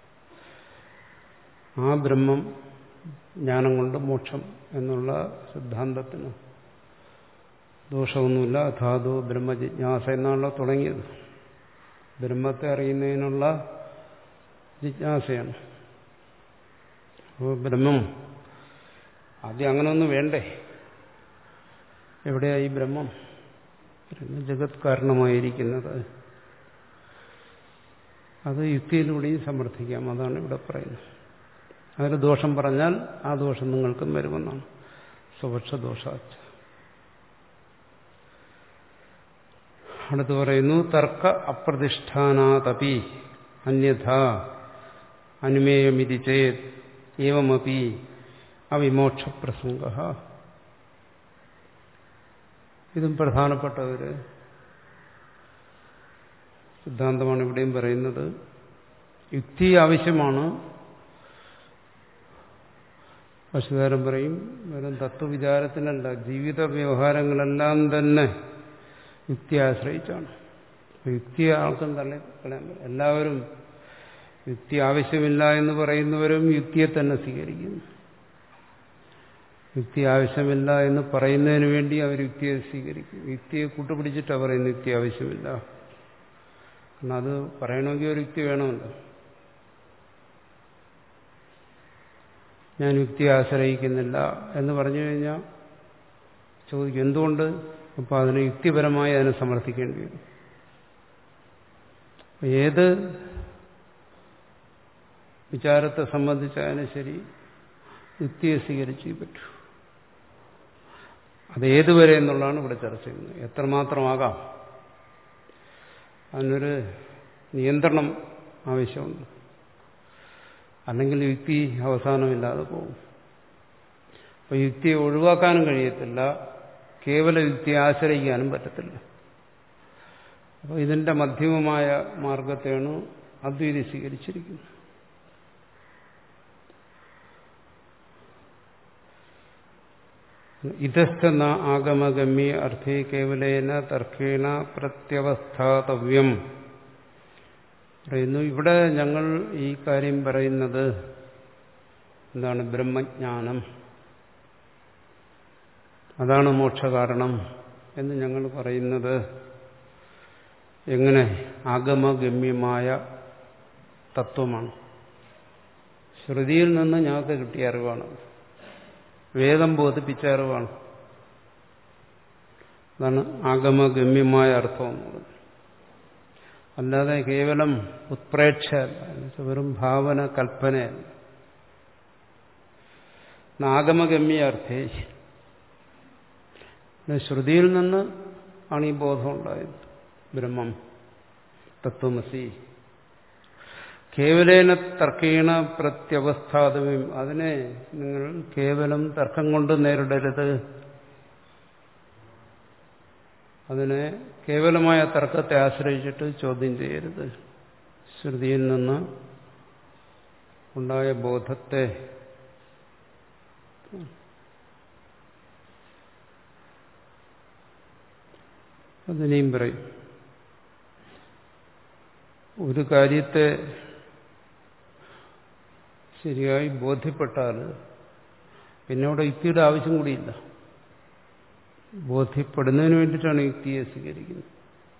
ആ ബ്രഹ്മം ജ്ഞാനം കൊണ്ട് മോക്ഷം എന്നുള്ള സിദ്ധാന്തത്തിന് ദോഷമൊന്നുമില്ല. അഥാതോ ബ്രഹ്മജിജ്ഞാസ എന്നാണല്ലോ തുടങ്ങിയത്. ബ്രഹ്മത്തെ അറിയുന്നതിനുള്ള ജിജ്ഞാസയാണ്. അപ്പോൾ ബ്രഹ്മം ആദ്യം അങ്ങനെയൊന്നും വേണ്ടേ? എവിടെയായി ബ്രഹ്മം? ജഗത് കാരണമായിരിക്കുന്നത്. അത് യുക്തിയിലൂടെയും സമർത്ഥിക്കാം. അതാണ് ഇവിടെ പറയുന്നത്. അതിൽ ദോഷം പറഞ്ഞാൽ ആ ദോഷം നിങ്ങൾക്കും വരുമെന്നാണ്. സ്വപക്ഷ ദോഷാച്ച. അടുത്ത് പറയുന്നു തർക്ക അപ്രതിഷ്ഠാനാതപി അന്യഥ അനുമേയമിതി ചേത് ഏവമപി അവിമോക്ഷപ്രസംഗ. ഇതും പ്രധാനപ്പെട്ട ഒരു സിദ്ധാന്തമാണ് ഇവിടെയും പറയുന്നത്. യുക്തി ആവശ്യമാണ്. ഭാഷ്യകാരൻ പറയും വെറും തത്വവിചാരത്തിനല്ല, ജീവിത വ്യവഹാരങ്ങളെല്ലാം തന്നെ യുക്തിയെ ആശ്രയിച്ചാണ്. യുക്തിയെ ആൾക്കും തള്ളി കളയാൻ പറ്റും. എല്ലാവരും യുക്തി ആവശ്യമില്ല എന്ന് പറയുന്നവരും യുക്തിയെ തന്നെ സ്വീകരിക്കുന്നു. യുക്തി ആവശ്യമില്ല എന്ന് പറയുന്നതിന് വേണ്ടി അവർ യുക്തിയെ സ്വീകരിക്കും. യുക്തിയെ കൂട്ടുപിടിച്ചിട്ടാണ് പറയുന്നത് യുക്തി ആവശ്യമില്ല. കാരണം അത് പറയണമെങ്കിൽ ഒരു യുക്തി വേണമല്ലോ. ഞാൻ യുക്തിയെ ആശ്രയിക്കുന്നില്ല എന്ന് പറഞ്ഞു കഴിഞ്ഞാൽ ചോദിക്കും എന്തുകൊണ്ട്? അപ്പോൾ അതിന് യുക്തിപരമായി അതിനെ സമർത്ഥിക്കേണ്ടി വരും. ഏത് വിചാരത്തെ സംബന്ധിച്ചാലും ശരി യുക്തിയെ സ്വീകരിച്ചേ പറ്റൂ. അതേതുവരെ എന്നുള്ളതാണ് ഇവിടെ ചർച്ച ചെയ്യുന്നത്. എത്രമാത്രമാകാം, അതിനൊരു നിയന്ത്രണം ആവശ്യമുണ്ട്. അല്ലെങ്കിൽ യുക്തി അവസാനമില്ലാതെ പോകും. അപ്പോൾ യുക്തിയെ ഒഴിവാക്കാനും കഴിയത്തില്ല, കേവല യുക്തിയെ ആശ്രയിക്കാനും പറ്റത്തില്ല. അപ്പോൾ ഇതിന്റെ മധ്യമമായ മാർഗത്തെയാണ് അദ്വൈതി സ്വീകരിച്ചിരിക്കുന്നു. ഇതസ്ഥ ആഗമഗമ്യ അർത്ഥേ കേവലേന തർക്കേണ പ്രത്യവസ്ഥാതവ്യം പറയുന്നു. ഇവിടെ ഞങ്ങൾ ഈ കാര്യം പറയുന്നത് എന്താണ്? ബ്രഹ്മജ്ഞാനം, അതാണ് മോക്ഷകാരണം എന്ന് ഞങ്ങൾ പറയുന്നത് എങ്ങനെ? ആഗമഗമ്യമായ തത്വമാണ്. ശ്രുതിയിൽ നിന്ന് ഞങ്ങൾക്ക് കിട്ടിയ അറിവാണ്, വേദം ബോധിപ്പിച്ച അറിവാണ്. അതാണ് ആഗമഗമ്യമായ അർത്ഥം എന്നുള്ളത്. അല്ലാതെ കേവലം ഉത്പ്രേക്ഷയല്ല, വെറും ഭാവന കൽപ്പനയല്ല. ആഗമഗമ്യ അർത്ഥേ, ശ്രുതിയിൽ നിന്ന് ആണ് ഈ ബോധം ഉണ്ടായത്. ബ്രഹ്മം തത്വമസി കേവലേന തർക്കേണ പ്രത്യവസ്ഥാതവ്യം. അതിനെ നിങ്ങൾ കേവലം തർക്കം കൊണ്ട് നേരിടരുത്. അതിനെ കേവലമായ തർക്കത്തെ ആശ്രയിച്ചിട്ട് ചോദ്യം ചെയ്യരുത്. ശ്രുതിയിൽ നിന്ന് ഉണ്ടായ ബോധത്തെ അതിനെയും പറയും. ഒരു കാര്യത്തെ ശരിയായി ബോധ്യപ്പെട്ടാൽ പിന്നെ അവിടെ യുക്തിയുടെ ആവശ്യം കൂടിയില്ല. ബോധ്യപ്പെടുന്നതിന് വേണ്ടിയിട്ടാണ് യുക്തിയെ സ്വീകരിക്കുന്നത്.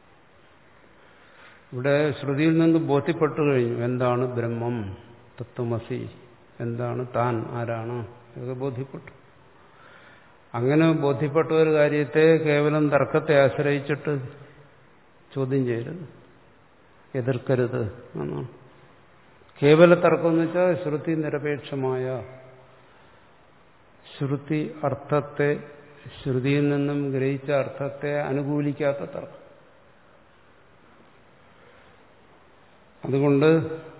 ഇവിടെ ശ്രുതിയിൽ നിന്ന് ബോധ്യപ്പെട്ടു കഴിഞ്ഞു എന്താണ് ബ്രഹ്മം, തത്വമസി, എന്താണ് താൻ, ആരാണ്, ഇതൊക്കെ ബോധ്യപ്പെട്ടു. അങ്ങനെ ബോധ്യപ്പെട്ട ഒരു കാര്യത്തെ കേവലം തർക്കത്തെ ആശ്രയിച്ചിട്ട് ചോദ്യം ചെയ്യരുത്, എതിർക്കരുത് എന്നാണ്. കേവല തർക്കം എന്ന് വെച്ചാൽ ശ്രുതി നിരപേക്ഷമായ, ശ്രുതി അർത്ഥത്തെ, ശ്രുതിയിൽ നിന്നും ഗ്രഹിച്ച അർത്ഥത്തെ അനുകൂലിക്കാത്ത തർക്കം. അതുകൊണ്ട്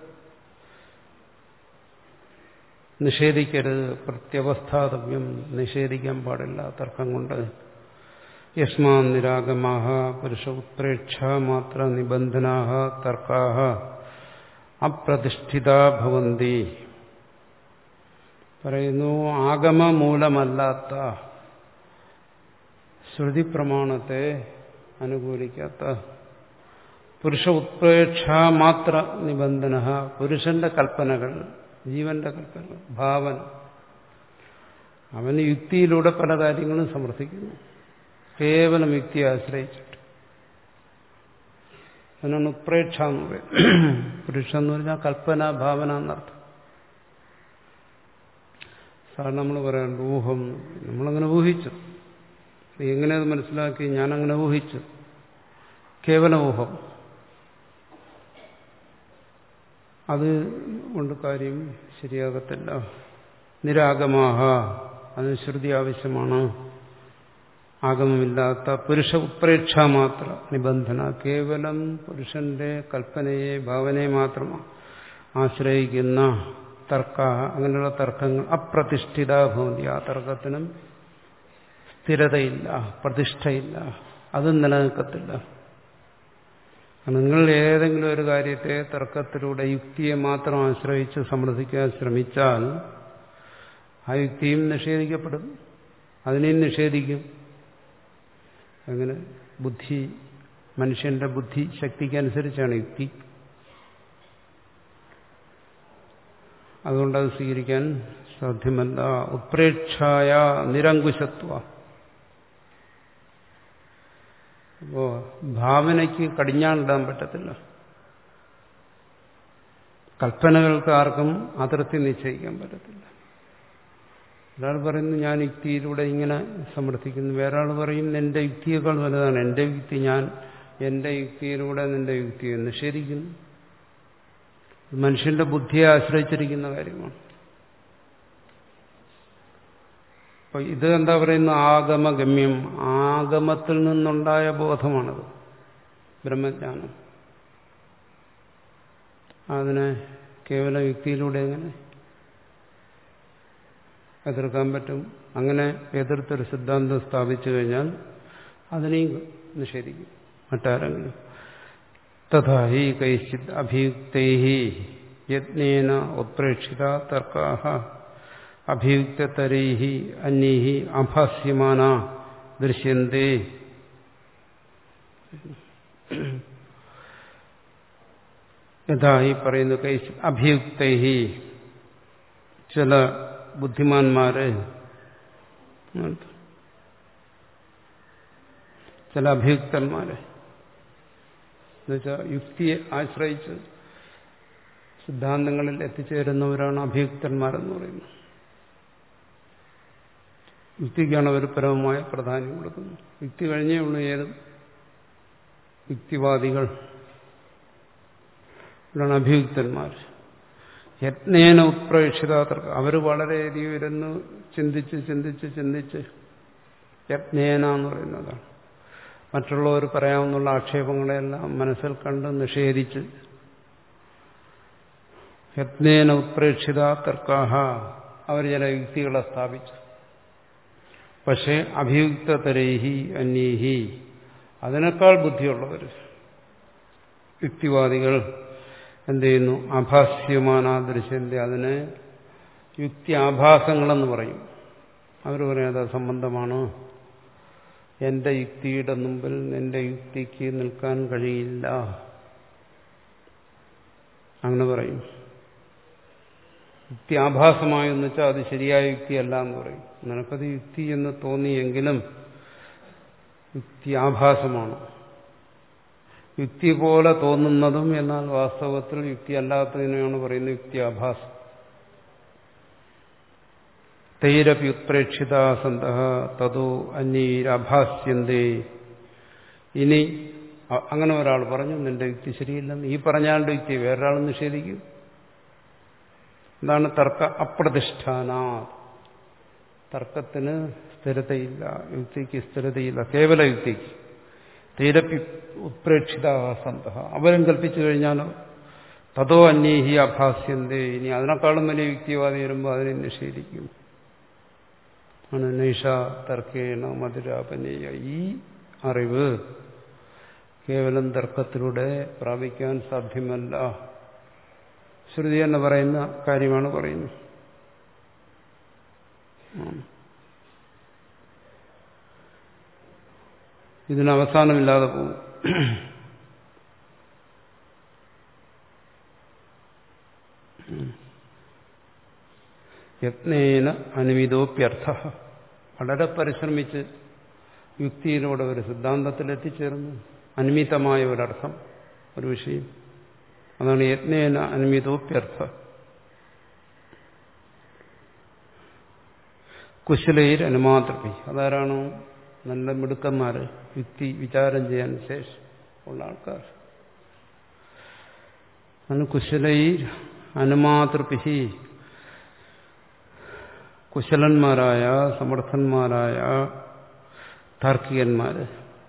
നിഷേധിക്കരുത്. പ്രത്യവസ്ഥാതവ്യം, നിഷേധിക്കാൻ പാടില്ല തർക്കം കൊണ്ട്. യസ്മാ നിരാഗമാഹ പുരുഷ ഉത്പ്രേക്ഷ മാത്ര നിബന്ധനാഹ തർക്കാഹ അപ്രതിഷ്ഠിതാ ഭവന്തി. പറയുന്നു, ആഗമമൂലമല്ലാത്ത, ശ്രുതി പ്രമാണത്തെ അനുകൂലിക്കാത്ത, പുരുഷ ഉത്പ്രേക്ഷ മാത്ര നിബന്ധന, പുരുഷന്റെ കൽപ്പനകൾ, ജീവന്റെ കൽപ്പനകൾ, ഭാവന, അവന് യുക്തിയിലൂടെ പല കാര്യങ്ങളും സമർത്ഥിക്കുന്നു, കേവലം യുക്തിയെ ആശ്രയിച്ചിട്ട്. അതിനാണ് ഉത്പ്രേക്ഷ എന്ന് പറയുന്നത്. പുരുഷൻ എന്ന് പറഞ്ഞാൽ കൽപ്പന, ഭാവന എന്നർത്ഥം. സാധാരണ നമ്മൾ പറയാറുണ്ട് ഊഹം, നമ്മളങ്ങനെ ഊഹിച്ചു. എങ്ങനെ അത് മനസ്സിലാക്കി? ഞാനങ്ങനെ ഊഹിച്ചു. കേവല ഊഹം. അത് കൊണ്ട് കാര്യം ശരിയാകത്തില്ല. നിരാഗമാഹ, അതിന് ശ്രുതി ആവശ്യമാണ്. ആഗമമില്ലാത്ത പുരുഷ ഉത്പ്രേക്ഷ മാത്ര നിബന്ധന, കേവലം പുരുഷന്റെ കൽപ്പനയെ, ഭാവനയെ മാത്രം ആശ്രയിക്കുന്ന തർക്ക, അങ്ങനെയുള്ള തർക്കങ്ങൾ അപ്രതിഷ്ഠിത ഭവന്തി. ആ തർക്കത്തിനും സ്ഥിരതയില്ല, പ്രതിഷ്ഠയില്ല, അതും നിലനിൽക്കത്തില്ല. നിങ്ങൾ ഏതെങ്കിലും ഒരു കാര്യത്തെ തർക്കത്തിലൂടെ യുക്തിയെ മാത്രം ആശ്രയിച്ച് സമർത്ഥിക്കാൻ ശ്രമിച്ചാൽ ആ യുക്തിയും നിഷേധിക്കപ്പെടും, അതിനെയും നിഷേധിക്കും. അങ്ങനെ ബുദ്ധി, മനുഷ്യന്റെ ബുദ്ധി ശക്തിക്കനുസരിച്ചാണ് യുക്തി. അതുകൊണ്ടത് സ്വീകരിക്കാൻ സാധ്യമല്ല. ഉത്പ്രേക്ഷായ നിരങ്കുശത്വ. അപ്പോ ഭാവനയ്ക്ക് കടിഞ്ഞാണിടാൻ പറ്റത്തില്ല. കൽപ്പനകൾക്ക് ആർക്കും അതിർത്തി നിശ്ചയിക്കാൻ പറ്റത്തില്ല. ഒരാൾ പറയുന്നു ഞാൻ യുക്തിയിലൂടെ ഇങ്ങനെ സമർത്ഥിക്കുന്നു, വേറൊരാൾ പറയും എന്റെ യുക്തിയേക്കാൾ വലുതാണ് എന്റെ യുക്തി, ഞാൻ എന്റെ യുക്തിയിലൂടെ നിന്റെ യുക്തിയെ നിഷേധിക്കുന്നു. മനുഷ്യന്റെ ബുദ്ധിയെ ആശ്രയിച്ചിരിക്കുന്ന കാര്യമാണ്. അപ്പൊ ഇത് എന്താ പറയുന്ന? ആഗമഗമ്യം, ആഗമത്തിൽ നിന്നുണ്ടായ ബോധമാണത്, ബ്രഹ്മജ്ഞാനം. അതിനെ കേവല യുക്തിയിലൂടെ എങ്ങനെ എതിർക്കാൻ പറ്റും? അങ്ങനെ എതിർത്തൊരു സിദ്ധാന്തം സ്ഥാപിച്ചു കഴിഞ്ഞാൽ അതിനെയും നിഷേധിക്കും മറ്റാരെങ്കിലും. തഥാ ഹി കൈശ്ചിത് അഭിയുക്തൈഃ യജ്ഞേന ഉത്പ്രേക്ഷിത തർക്കാഃ അഭിയുക്തതരൈഃ അന്യൈഃ ആഭാസ്യമാനാ ദൃശ്യന്തെ. യഥാ ഈ പറയുന്നു കൈശ്ചിത് അഭിയുക്തൈഃ ചില ബുദ്ധിമാന്മാര്, ചില അഭിയുക്തന്മാര് എന്നുവെച്ചാൽ യുക്തിയെ ആശ്രയിച്ച് സിദ്ധാന്തങ്ങളിൽ എത്തിച്ചേരുന്നവരാണ് അഭിയുക്തന്മാരെന്ന് പറയുന്നത്. യുക്തിക്കാണ് അവർ പരമമായ പ്രാധാന്യം കൊടുക്കുന്നത്. യുക്തി കഴിഞ്ഞേ ഉള്ളൂ ഏതും. യുക്തിവാദികൾ ാണ് അഭിയുക്തന്മാർ. യജ്ഞേന ഉത്പ്രേക്ഷിത തർക്കം, അവർ വളരെയധികം ഇരുന്ന് ചിന്തിച്ച് ചിന്തിച്ച് ചിന്തിച്ച് യജ്ഞേന എന്ന് പറയുന്നതാണ്. മറ്റുള്ളവർ പറയാവുന്ന ആക്ഷേപങ്ങളെല്ലാം മനസ്സിൽ കണ്ട് നിഷേധിച്ച് യജ്ഞേന ഉത്പ്രേക്ഷിത തർക്കാഹ, അവർ ചില യുക്തികളെ സ്ഥാപിച്ചു. പക്ഷേ അഭിയുക്തതരൈഹി അന്യൈഹി, അതിനേക്കാൾ ബുദ്ധിയുള്ളവർ യുക്തിവാദികൾ എന്ത് ചെയ്യുന്നു? ആഭാസ്യമാനാദൃശ്യന്റെ, അതിന് യുക്തി ആഭാസങ്ങളെന്ന് പറയും. അവർ പറയുന്നത് സംബന്ധമാണ്. എന്റെ യുക്തിയുടെ മുമ്പിൽ നിന്റെ യുക്തിക്ക് നിൽക്കാൻ കഴിയില്ല, അങ്ങനെ പറയും. യുക്തി ആഭാസമായെന്ന് വെച്ചാൽ അത് ശരിയായ യുക്തിയല്ല എന്ന് പറയും. നിനക്കത് യുക്തി എന്ന് തോന്നിയെങ്കിലും യുക്തി ആഭാസമാണ്. യുക്തി പോലെ തോന്നുന്നതും എന്നാൽ വാസ്തവത്തിൽ യുക്തി അല്ലാത്തതിനെയാണ് പറയുന്നത് യുക്തി ആഭാസം. തൈരപി ഉത്പ്രേക്ഷിതാ സന്തഃ തതോ അന്യൈരാഭാസ്യന്തേ. ഇനി അങ്ങനെ ഒരാൾ പറഞ്ഞു നിന്റെ യുക്തി ശരിയില്ലെന്ന്, ഈ പറഞ്ഞാളുടെ യുക്തി വേറൊരാൾ നിഷേധിക്കും. എന്താണ് തർക്ക അപ്രതിഷ്ഠാന, തർക്കത്തിന് സ്ഥിരതയില്ല, യുക്തിക്ക് സ്ഥിരതയില്ല, കേവല യുക്തിക്ക്. തീരപ്പി ഉത്പ്രേക്ഷിത സന്തഃ, അവരും കൽപ്പിച്ചു കഴിഞ്ഞാലോ തതോ അന്യൈഹി അഭാസ്യന്തേ, ഇനി അതിനേക്കാളും വലിയ യുക്തിവാദി വരുമ്പോൾ അതിനെ നിഷേധിക്കും. ആണ് നൈഷ തർക്കേണ മധുരാപനേയ. ഈ അറിവ് കേവലം തർക്കത്തിലൂടെ പ്രാപിക്കാൻ സാധ്യമല്ല. ശ്രുതി എന്ന് പറയുന്ന കാര്യമാണ് പറയുന്നത്. ഇതിന് അവസാനമില്ലാതെ പോകും. യത്നേന അനുമിതോപ്യർത്ഥ, വളരെ പരിശ്രമിച്ച് യുക്തിയിലൂടെ ഒരു സിദ്ധാന്തത്തിൽ എത്തിച്ചേർന്നു. അനുമിതമായ ഒരർത്ഥം, ഒരു വിഷയം, അതാണ് യത്നേന അനുമിതോപ്യർത്ഥ. കുശലൈർ അനുമാതൃപി, അതാരാണോ നല്ല മിടുക്കന്മാര്, യുക്തി വിചാരം ചെയ്യാൻ ശേഷം ഉള്ള ആൾക്കാർ. അന്ന് കുശലൈർ അനുമാതൃപി, കുശലന്മാരായ സമർത്ഥന്മാരായ താർക്കികന്മാര്,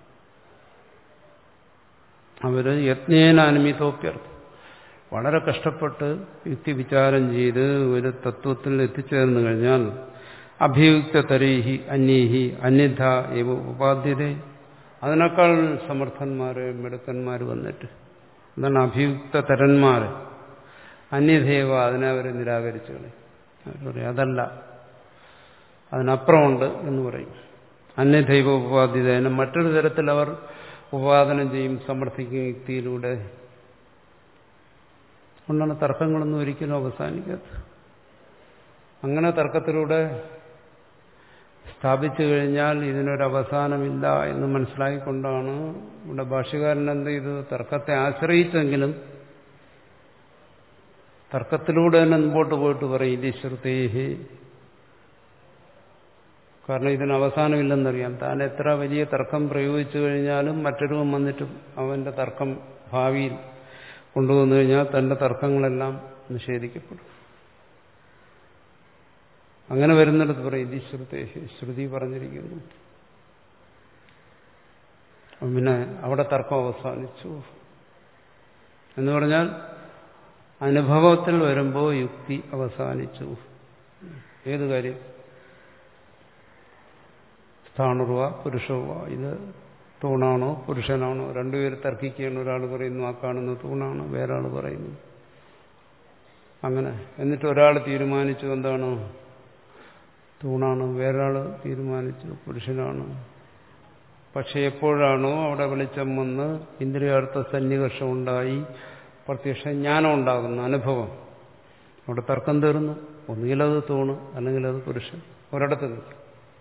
അവര് യത്നേന അനുമിതോപ്യർത്ഥം, വളരെ കഷ്ടപ്പെട്ട് യുക്തി വിചാരം ചെയ്ത് ഒരു തത്വത്തിൽ എത്തിച്ചേർന്നു കഴിഞ്ഞാൽ അഭിയുക്തതരൈഹി അന്യൈഹി അന്യഥ ഏവ ഉപാദ്യത, അതിനേക്കാൾ സമർത്ഥന്മാര് മിടുക്കന്മാര് വന്നിട്ട്, എന്താണ് അഭിയുക്തതരന്മാര്, അന്യഥേവ അതിനെ അവർ നിരാകരിച്ചു കളയും. അവർ പറയും അതല്ല, അതിനപ്പുറമുണ്ട് എന്ന് പറയും. അന്യദൈവ ഉപാധിതേന, മറ്റൊരു തരത്തിൽ അവർ ഉപാദനം ചെയ്യും, സമർത്ഥിക്കും യുക്തിയിലൂടെ. അതുകൊണ്ടാണ് തർക്കങ്ങളൊന്നും ഒരിക്കലും അവസാനിക്കാത്തത്. അങ്ങനെ തർക്കത്തിലൂടെ സ്ഥാപിച്ചു കഴിഞ്ഞാൽ ഇതിനൊരവസാനമില്ല എന്ന് മനസ്സിലാക്കിക്കൊണ്ടാണ് ഇവിടെ ഭാഷ്യകാരൻ എന്ത് ചെയ്തു, തർക്കത്തെ ആശ്രയിച്ചെങ്കിലും തർക്കത്തിലൂടെ തന്നെ മുമ്പോട്ട് പോയിട്ട് പറയും ഇത് ശ്രുതേഹി, കാരണം ഇതിന് അവസാനമില്ലെന്നറിയാം. താൻ എത്ര വലിയ തർക്കം പ്രയോഗിച്ചു കഴിഞ്ഞാലും മറ്റൊരുവൻ വന്നിട്ട് അവന്റെ തർക്കം ഭാവിയിൽ കൊണ്ടുവന്നു കഴിഞ്ഞാൽ തന്റെ തർക്കങ്ങളെല്ലാം നിഷേധിക്കപ്പെടും. അങ്ങനെ വരുന്നിടത്ത് പറയും ഇത് ശ്രുതേഹി, ശ്രുതി പറഞ്ഞിരിക്കുന്നു. പിന്നെ അവിടെ തർക്കം അവസാനിച്ചു എന്ന് പറഞ്ഞാൽ അനുഭവത്തിൽ വരുമ്പോൾ യുക്തി അവസാനിച്ചു. ഏത് കാര്യം, സ്ഥാണുർവ പുരുഷവ, ഇത് തൂണാണോ പുരുഷനാണോ രണ്ടുപേർ തർക്കിക്കുകയാണ്. ഒരാൾ പറയുന്നു ആ കാണുന്ന തൂണാണ്, വേറെ ആൾ പറയുന്നു അങ്ങനെ. എന്നിട്ട് ഒരാൾ തീരുമാനിച്ചു എന്താണ് തൂണാണ്, വേറൊരാൾ തീരുമാനിച്ചു പുരുഷനാണ്. പക്ഷെ എപ്പോഴാണോ അവിടെ വെളിച്ചം വന്ന് ഇന്ദ്രിയാർത്ഥ സന്നികർഷം ഉണ്ടായി പ്രത്യക്ഷ ജ്ഞാനം ഉണ്ടാകുന്ന അനുഭവം, അവിടെ തർക്കം തീർന്നു. ഒന്നുകിൽ അത് തൂണ് അല്ലെങ്കിൽ അത് പുരുഷൻ, ഒരിടത്ത് നിൽക്കും.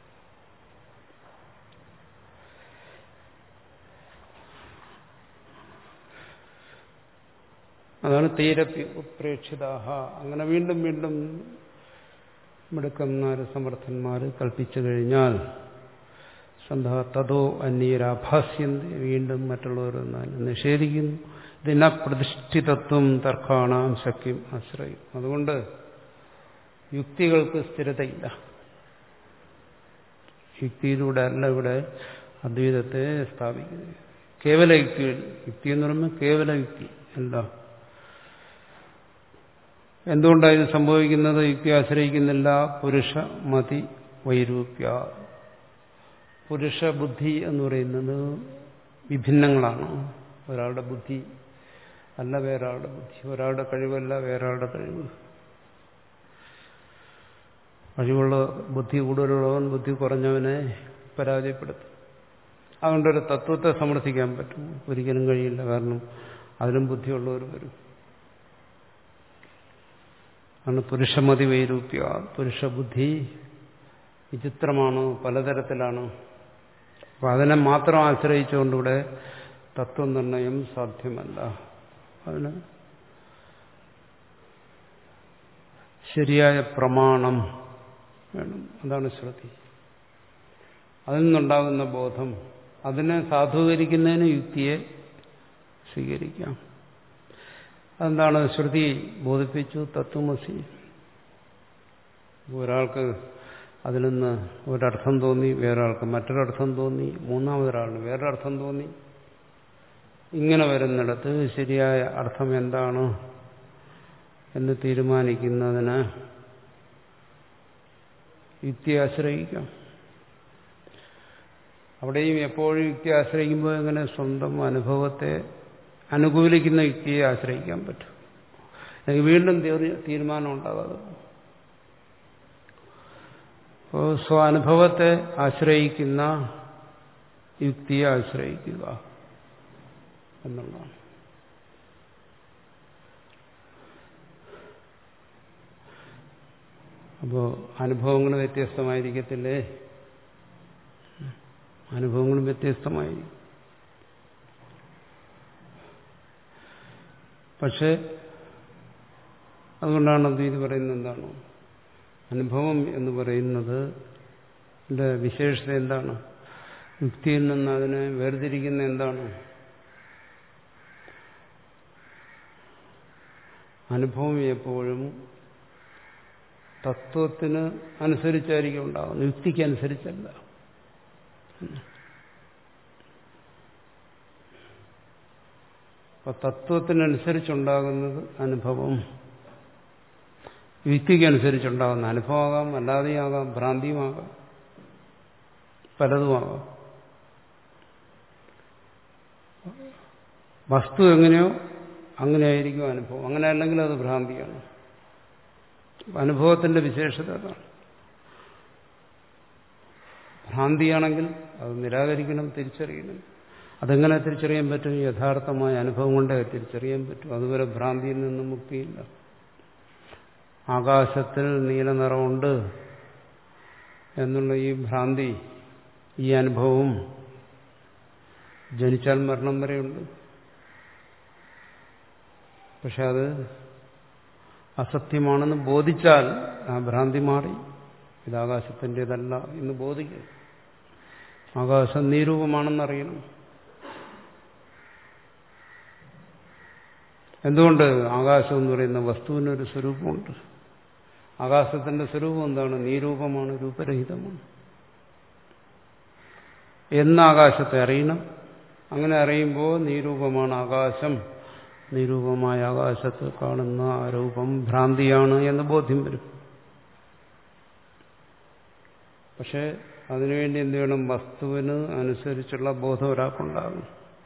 അതാണ് തീരപ്പി ഉപ്രേക്ഷിതാഹ. അങ്ങനെ വീണ്ടും വീണ്ടും മിടുക്കന്മാര് സമർത്ഥന്മാര് കൽപ്പിച്ചു കഴിഞ്ഞാൽ സന്ധാ തതോ അന്യരാഭാസ്യന്തി, വീണ്ടും മറ്റുള്ളവർ നിഷേധിക്കുന്നു. ഇതിന പ്രതിഷ്ഠിതത്വം തർക്കാണാം ശക്യം ആശ്രയം. അതുകൊണ്ട് യുക്തികൾക്ക് സ്ഥിരതയില്ല. യുക്തിയിലൂടെ അല്ല ഇവിടെ അദ്വൈതത്തെ സ്ഥാപിക്കുന്നത്. കേവല യുക്തി, യുക്തി എന്ന് പറയുമ്പോൾ കേവല യുക്തി അല്ല. എന്തുകൊണ്ടാണ് ഇത് സംഭവിക്കുന്നത്? യുക്തി ആശ്രയിക്കുന്നില്ല. പുരുഷ മതി വൈരൂപ്യ. പുരുഷ ബുദ്ധി എന്ന് പറയുന്നത് വിഭിന്നങ്ങളാണ്. ഒരാളുടെ ബുദ്ധി അല്ല വേറൊരാളുടെ ബുദ്ധി, ഒരാളുടെ കഴിവല്ല വേറൊരാളുടെ കഴിവ്. കഴിവുള്ള ബുദ്ധി കൂടുതലുള്ളവൻ ബുദ്ധി കുറഞ്ഞവനെ പരാജയപ്പെടുത്തും. അതുകൊണ്ടൊരു തത്വത്തെ സമർത്ഥിക്കാൻ പറ്റും ഒരിക്കലും കഴിയില്ല. കാരണം അതിലും ബുദ്ധിയുള്ളവർ വരും. ആണ് പുരുഷമതി വൈരൂപ്യ. പുരുഷബുദ്ധി വിചിത്രമാണ്, പലതരത്തിലാണ്. അപ്പൊ അതിനെ മാത്രം ആശ്രയിച്ചുകൊണ്ടിവിടെ തത്വനിർണയം സാധ്യമല്ല. അതിന് ശരിയായ പ്രമാണം വേണം. അതാണ് ശ്രുതി. അതിൽ നിന്നുണ്ടാകുന്ന ബോധം, അതിനെ സാധൂകരിക്കുന്നതിന് യുക്തിയെ സ്വീകരിക്കാം. അതെന്താണ്? ശ്രുതി ബോധിപ്പിച്ചു തത്വമസി. ഒരാൾക്ക് അതിൽ നിന്ന് ഒരർത്ഥം തോന്നി, വേറൊരാൾക്ക് മറ്റൊരർത്ഥം തോന്നി, മൂന്നാമതൊരാളിന് വേറൊരർത്ഥം തോന്നി. ഇങ്ങനെ വരുന്നിടത്ത് ശരിയായ അർത്ഥം എന്താണ് എന്ന് തീരുമാനിക്കുന്നതിന് യുക്തിയെ ആശ്രയിക്കാം. അവിടെയും എപ്പോഴും യുക്തി ആശ്രയിക്കുമ്പോൾ എങ്ങനെ സ്വന്തം അനുഭവത്തെ അനുകൂലിക്കുന്ന യുക്തിയെ ആശ്രയിക്കാൻ പറ്റും. അല്ലെങ്കിൽ വീണ്ടും തീരുമാനം ഉണ്ടാകാതെ. അപ്പോൾ സ്വാനുഭവത്തെ ആശ്രയിക്കുന്ന യുക്തിയെ ആശ്രയിക്കുക എന്നുള്ളതാണ്. അപ്പോൾ അനുഭവങ്ങൾ വ്യത്യസ്തമായിരിക്കത്തില്ലേ? അനുഭവങ്ങളും വ്യത്യസ്തമായിരിക്കും. പക്ഷെ അതുകൊണ്ടാണ് അദ്വൈതി പറയുന്നത് എന്താണ്? അനുഭവം എന്ന് പറയുന്നത് വിശേഷത എന്താണ്? യുക്തിയിൽ നിന്ന് അതിനെ വേർതിരിക്കുന്ന എന്താണ്? അനുഭവം എപ്പോഴും തത്വത്തിന് അനുസരിച്ചായിരിക്കും ഉണ്ടാകുന്നത്, യുക്തിക്ക് അനുസരിച്ചല്ല. അപ്പൊ തത്വത്തിനനുസരിച്ചുണ്ടാകുന്നത് അനുഭവം, യുക്തിക്കനുസരിച്ചുണ്ടാകുന്ന അനുഭവമാകാം, അല്ലാതെയാകാം, ഭ്രാന്തിയുമാകാം, പലതുമാകാം. വസ്തു എങ്ങനെയോ അങ്ങനെയായിരിക്കും അനുഭവം. അങ്ങനെ അല്ലെങ്കിൽ അത് ഭ്രാന്തിയാണ്. അനുഭവത്തിന്റെ വിശേഷത അതാണ്. ഭ്രാന്തിയാണെങ്കിൽ അത് നിരാകരിക്കണം, തിരിച്ചറിയണം. അതെങ്ങനെ തിരിച്ചറിയാൻ പറ്റും? യഥാർത്ഥമായ അനുഭവം കൊണ്ടേ തിരിച്ചറിയാൻ പറ്റും. അതുവരെ ഭ്രാന്തിയിൽ നിന്നും മുക്തിയില്ല. ആകാശത്തിൽ നീലനിറമുണ്ട് എന്നുള്ള ഈ ഭ്രാന്തി, ഈ അനുഭവം ജനിച്ചാൽ മരണം വരെയുണ്ട്. പക്ഷെ അത് അസത്യമാണെന്ന് ബോധിച്ചാൽ ആ ഭ്രാന്തി മാറി. ഇത് ആകാശത്തിൻ്റെതല്ല എന്ന് ബോധിക്കും. ആകാശം നീരൂപമാണെന്നറിയണം. എന്തുകൊണ്ട്? ആകാശം എന്ന് പറയുന്ന വസ്തുവിനൊരു സ്വരൂപമുണ്ട്. ആകാശത്തിന്റെ സ്വരൂപം എന്താണ്? നീരൂപമാണ്, രൂപരഹിതമാണ്. എന്ന് ആകാശത്തെ അറിയണം. അങ്ങനെ അറിയുമ്പോൾ നീരൂപമാണ് ആകാശം, നിരൂപമായ ആകാശത്ത് കാണുന്ന ആ രൂപം ഭ്രാന്തിയാണ് എന്ന് ബോധ്യം വരും. പക്ഷെ അതിനുവേണ്ടി എന്ത് വേണം? വസ്തുവിന് അനുസരിച്ചുള്ള ബോധം ഒരാൾക്കുണ്ടാകും.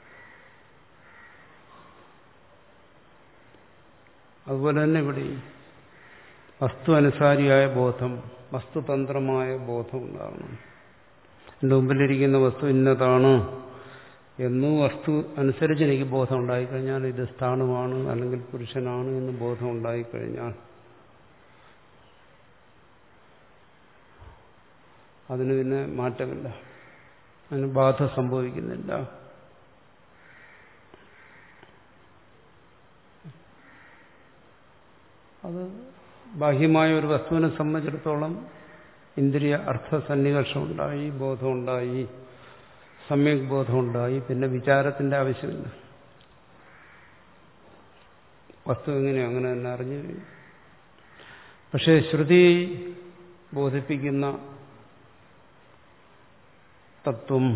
അതുപോലെ തന്നെ ഇവിടെ വസ്തു അനുസാരിയായ ബോധം, വസ്തുതന്ത്രമായ ബോധം ഉണ്ടാകണം. എൻ്റെ മുമ്പിലിരിക്കുന്ന വസ്തു ഇന്നതാണ് എന്നു വസ്തു അനുസരിച്ച് എനിക്ക് ബോധം ഉണ്ടായിക്കഴിഞ്ഞാൽ ഇത് സ്ഥാണുവാണ് അല്ലെങ്കിൽ പുരുഷനാണ് എന്ന് ബോധം ഉണ്ടായിക്കഴിഞ്ഞാൽ അതിന് പിന്നെ മാറ്റമില്ല, അതിന് ബാധ സംഭവിക്കുന്നില്ല. അത് ബാഹ്യമായ ഒരു വസ്തുവിനെ സംബന്ധിച്ചിടത്തോളം ഇന്ദ്രിയ അർത്ഥ സന്നികർഷമുണ്ടായി, ബോധമുണ്ടായി, സമ്യക് ബോധമുണ്ടായി, പിന്നെ വിചാരത്തിന്റെ ആവശ്യമില്ല. വസ്തു എങ്ങനെയോ അങ്ങനെ തന്നെ അറിഞ്ഞു കഴിഞ്ഞു. പക്ഷേ ശ്രുതി ബോധിപ്പിക്കുന്ന തത്വം,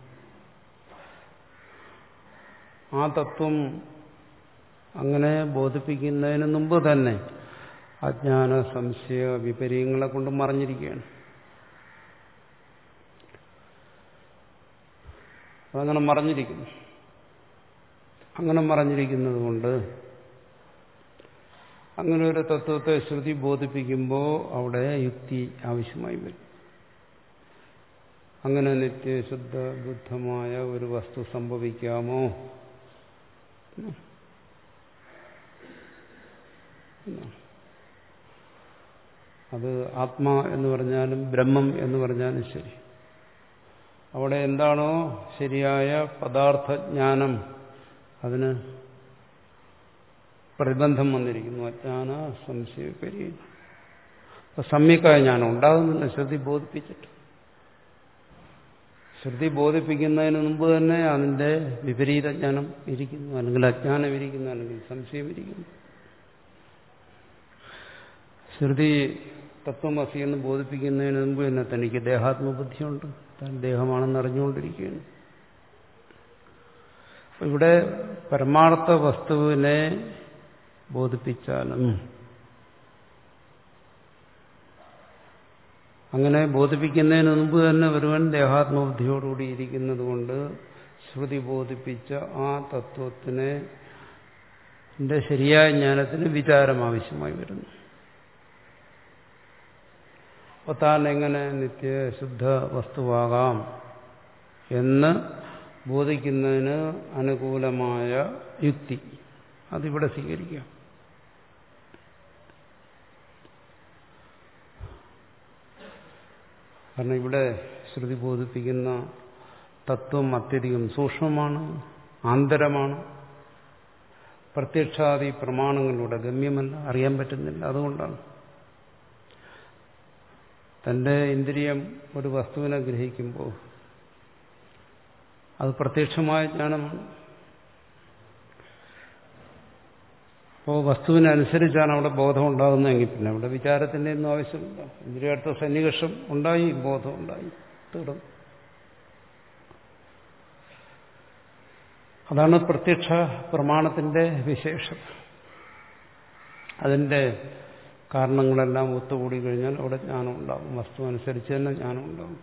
ആ തത്വം അങ്ങനെ ബോധിപ്പിക്കുന്നതിന് മുമ്പ് തന്നെ അജ്ഞാന സംശയ വിപര്യങ്ങളെ കൊണ്ട് മറഞ്ഞിരിക്കുകയാണ്. അതങ്ങനെ മറഞ്ഞിരിക്കുന്നു. അങ്ങനെ മറഞ്ഞിരിക്കുന്നത് കൊണ്ട് അങ്ങനെ ഒരു തത്വത്തെ ശ്രുതി ബോധിപ്പിക്കുമ്പോൾ അവിടെ യുക്തി ആവശ്യമായി വരും. അങ്ങനെ നിത്യശുദ്ധ ബുദ്ധമായ ഒരു വസ്തു സംഭവിക്കാമോ? അത് ആത്മാ എന്ന് പറഞ്ഞാലും ബ്രഹ്മം എന്ന് പറഞ്ഞാലും ശരി, അവിടെ എന്താണോ ശരിയായ പദാർത്ഥജ്ഞാനം അതിന് പ്രതിബന്ധം വന്നിരിക്കുന്നു. അജ്ഞാന സംശയപരി അപ്പൊ സമ്യക്കായ ജ്ഞാനം ഉണ്ടാകുന്നില്ല ശ്രുതി ബോധിപ്പിച്ചിട്ട്. ശ്രുതി ബോധിപ്പിക്കുന്നതിന് മുമ്പ് തന്നെ അതിന്റെ വിപരീത ജ്ഞാനം ഇരിക്കുന്നു, അല്ലെങ്കിൽ അജ്ഞാനം ഇരിക്കുന്നു, അല്ലെങ്കിൽ സംശയം ഇരിക്കുന്നു. ശ്രുതി തത്വമസി എന്ന് ബോധിപ്പിക്കുന്നതിന് മുമ്പ് തന്നെ തനിക്ക് ദേഹാത്മബുദ്ധിയുണ്ട്, താൻ ദേഹമാണെന്ന് അറിഞ്ഞുകൊണ്ടിരിക്കുകയാണ്. ഇവിടെ പരമാർത്ഥ വസ്തുവിനെ ബോധിപ്പിച്ചാലും അങ്ങനെ ബോധിപ്പിക്കുന്നതിന് മുമ്പ് തന്നെ ഒരുവൻ ദേഹാത്മബുദ്ധിയോടുകൂടി ഇരിക്കുന്നത് കൊണ്ട് ശ്രുതി ബോധിപ്പിച്ച ആ തത്വത്തിനെ ശരിയായ ജ്ഞാനത്തിന് വിചാരം ആവശ്യമായി വരുന്നു. അപ്പോൾ താൻ എങ്ങനെ നിത്യശുദ്ധ വസ്തുവാകാം എന്ന് ബോധിക്കുന്നതിന് അനുകൂലമായ യുക്തി അതിവിടെ സ്വീകരിക്കാം. കാരണം ഇവിടെ ശ്രുതി ബോധിപ്പിക്കുന്ന തത്വം അത്യധികം സൂക്ഷ്മമാണ്, ആന്തരമാണ്, പ്രത്യക്ഷാദി പ്രമാണങ്ങളിലൂടെ ഗമ്യമല്ല, അറിയാൻ പറ്റുന്നില്ല. അതുകൊണ്ടാണ് തന്റെ ഇന്ദ്രിയം ഒരു വസ്തുവിനെ ഗ്രഹിക്കുമ്പോൾ അത് പ്രത്യക്ഷമായ ജ്ഞാനമാണ്. അപ്പോൾ വസ്തുവിനനുസരിച്ചാണ് അവിടെ ബോധം ഉണ്ടാകുന്നതെങ്കിൽ പിന്നെ അവിടെ വിചാരത്തിന്റെ ഒന്നും ആവശ്യമില്ല. ഇന്ദ്രിയാർത്ഥ സന്നികർഷം ഉണ്ടായി, ബോധം ഉണ്ടായി, തീർന്നു. അതാണ് പ്രത്യക്ഷ പ്രമാണത്തിന്റെ വിശേഷം. അതിന്റെ കാരണങ്ങളെല്ലാം ഒത്തുകൂടി കഴിഞ്ഞാൽ അവിടെ ജ്ഞാനം ഉണ്ടാകും, വസ്തു അനുസരിച്ച് തന്നെ ജ്ഞാനം ഉണ്ടാകും.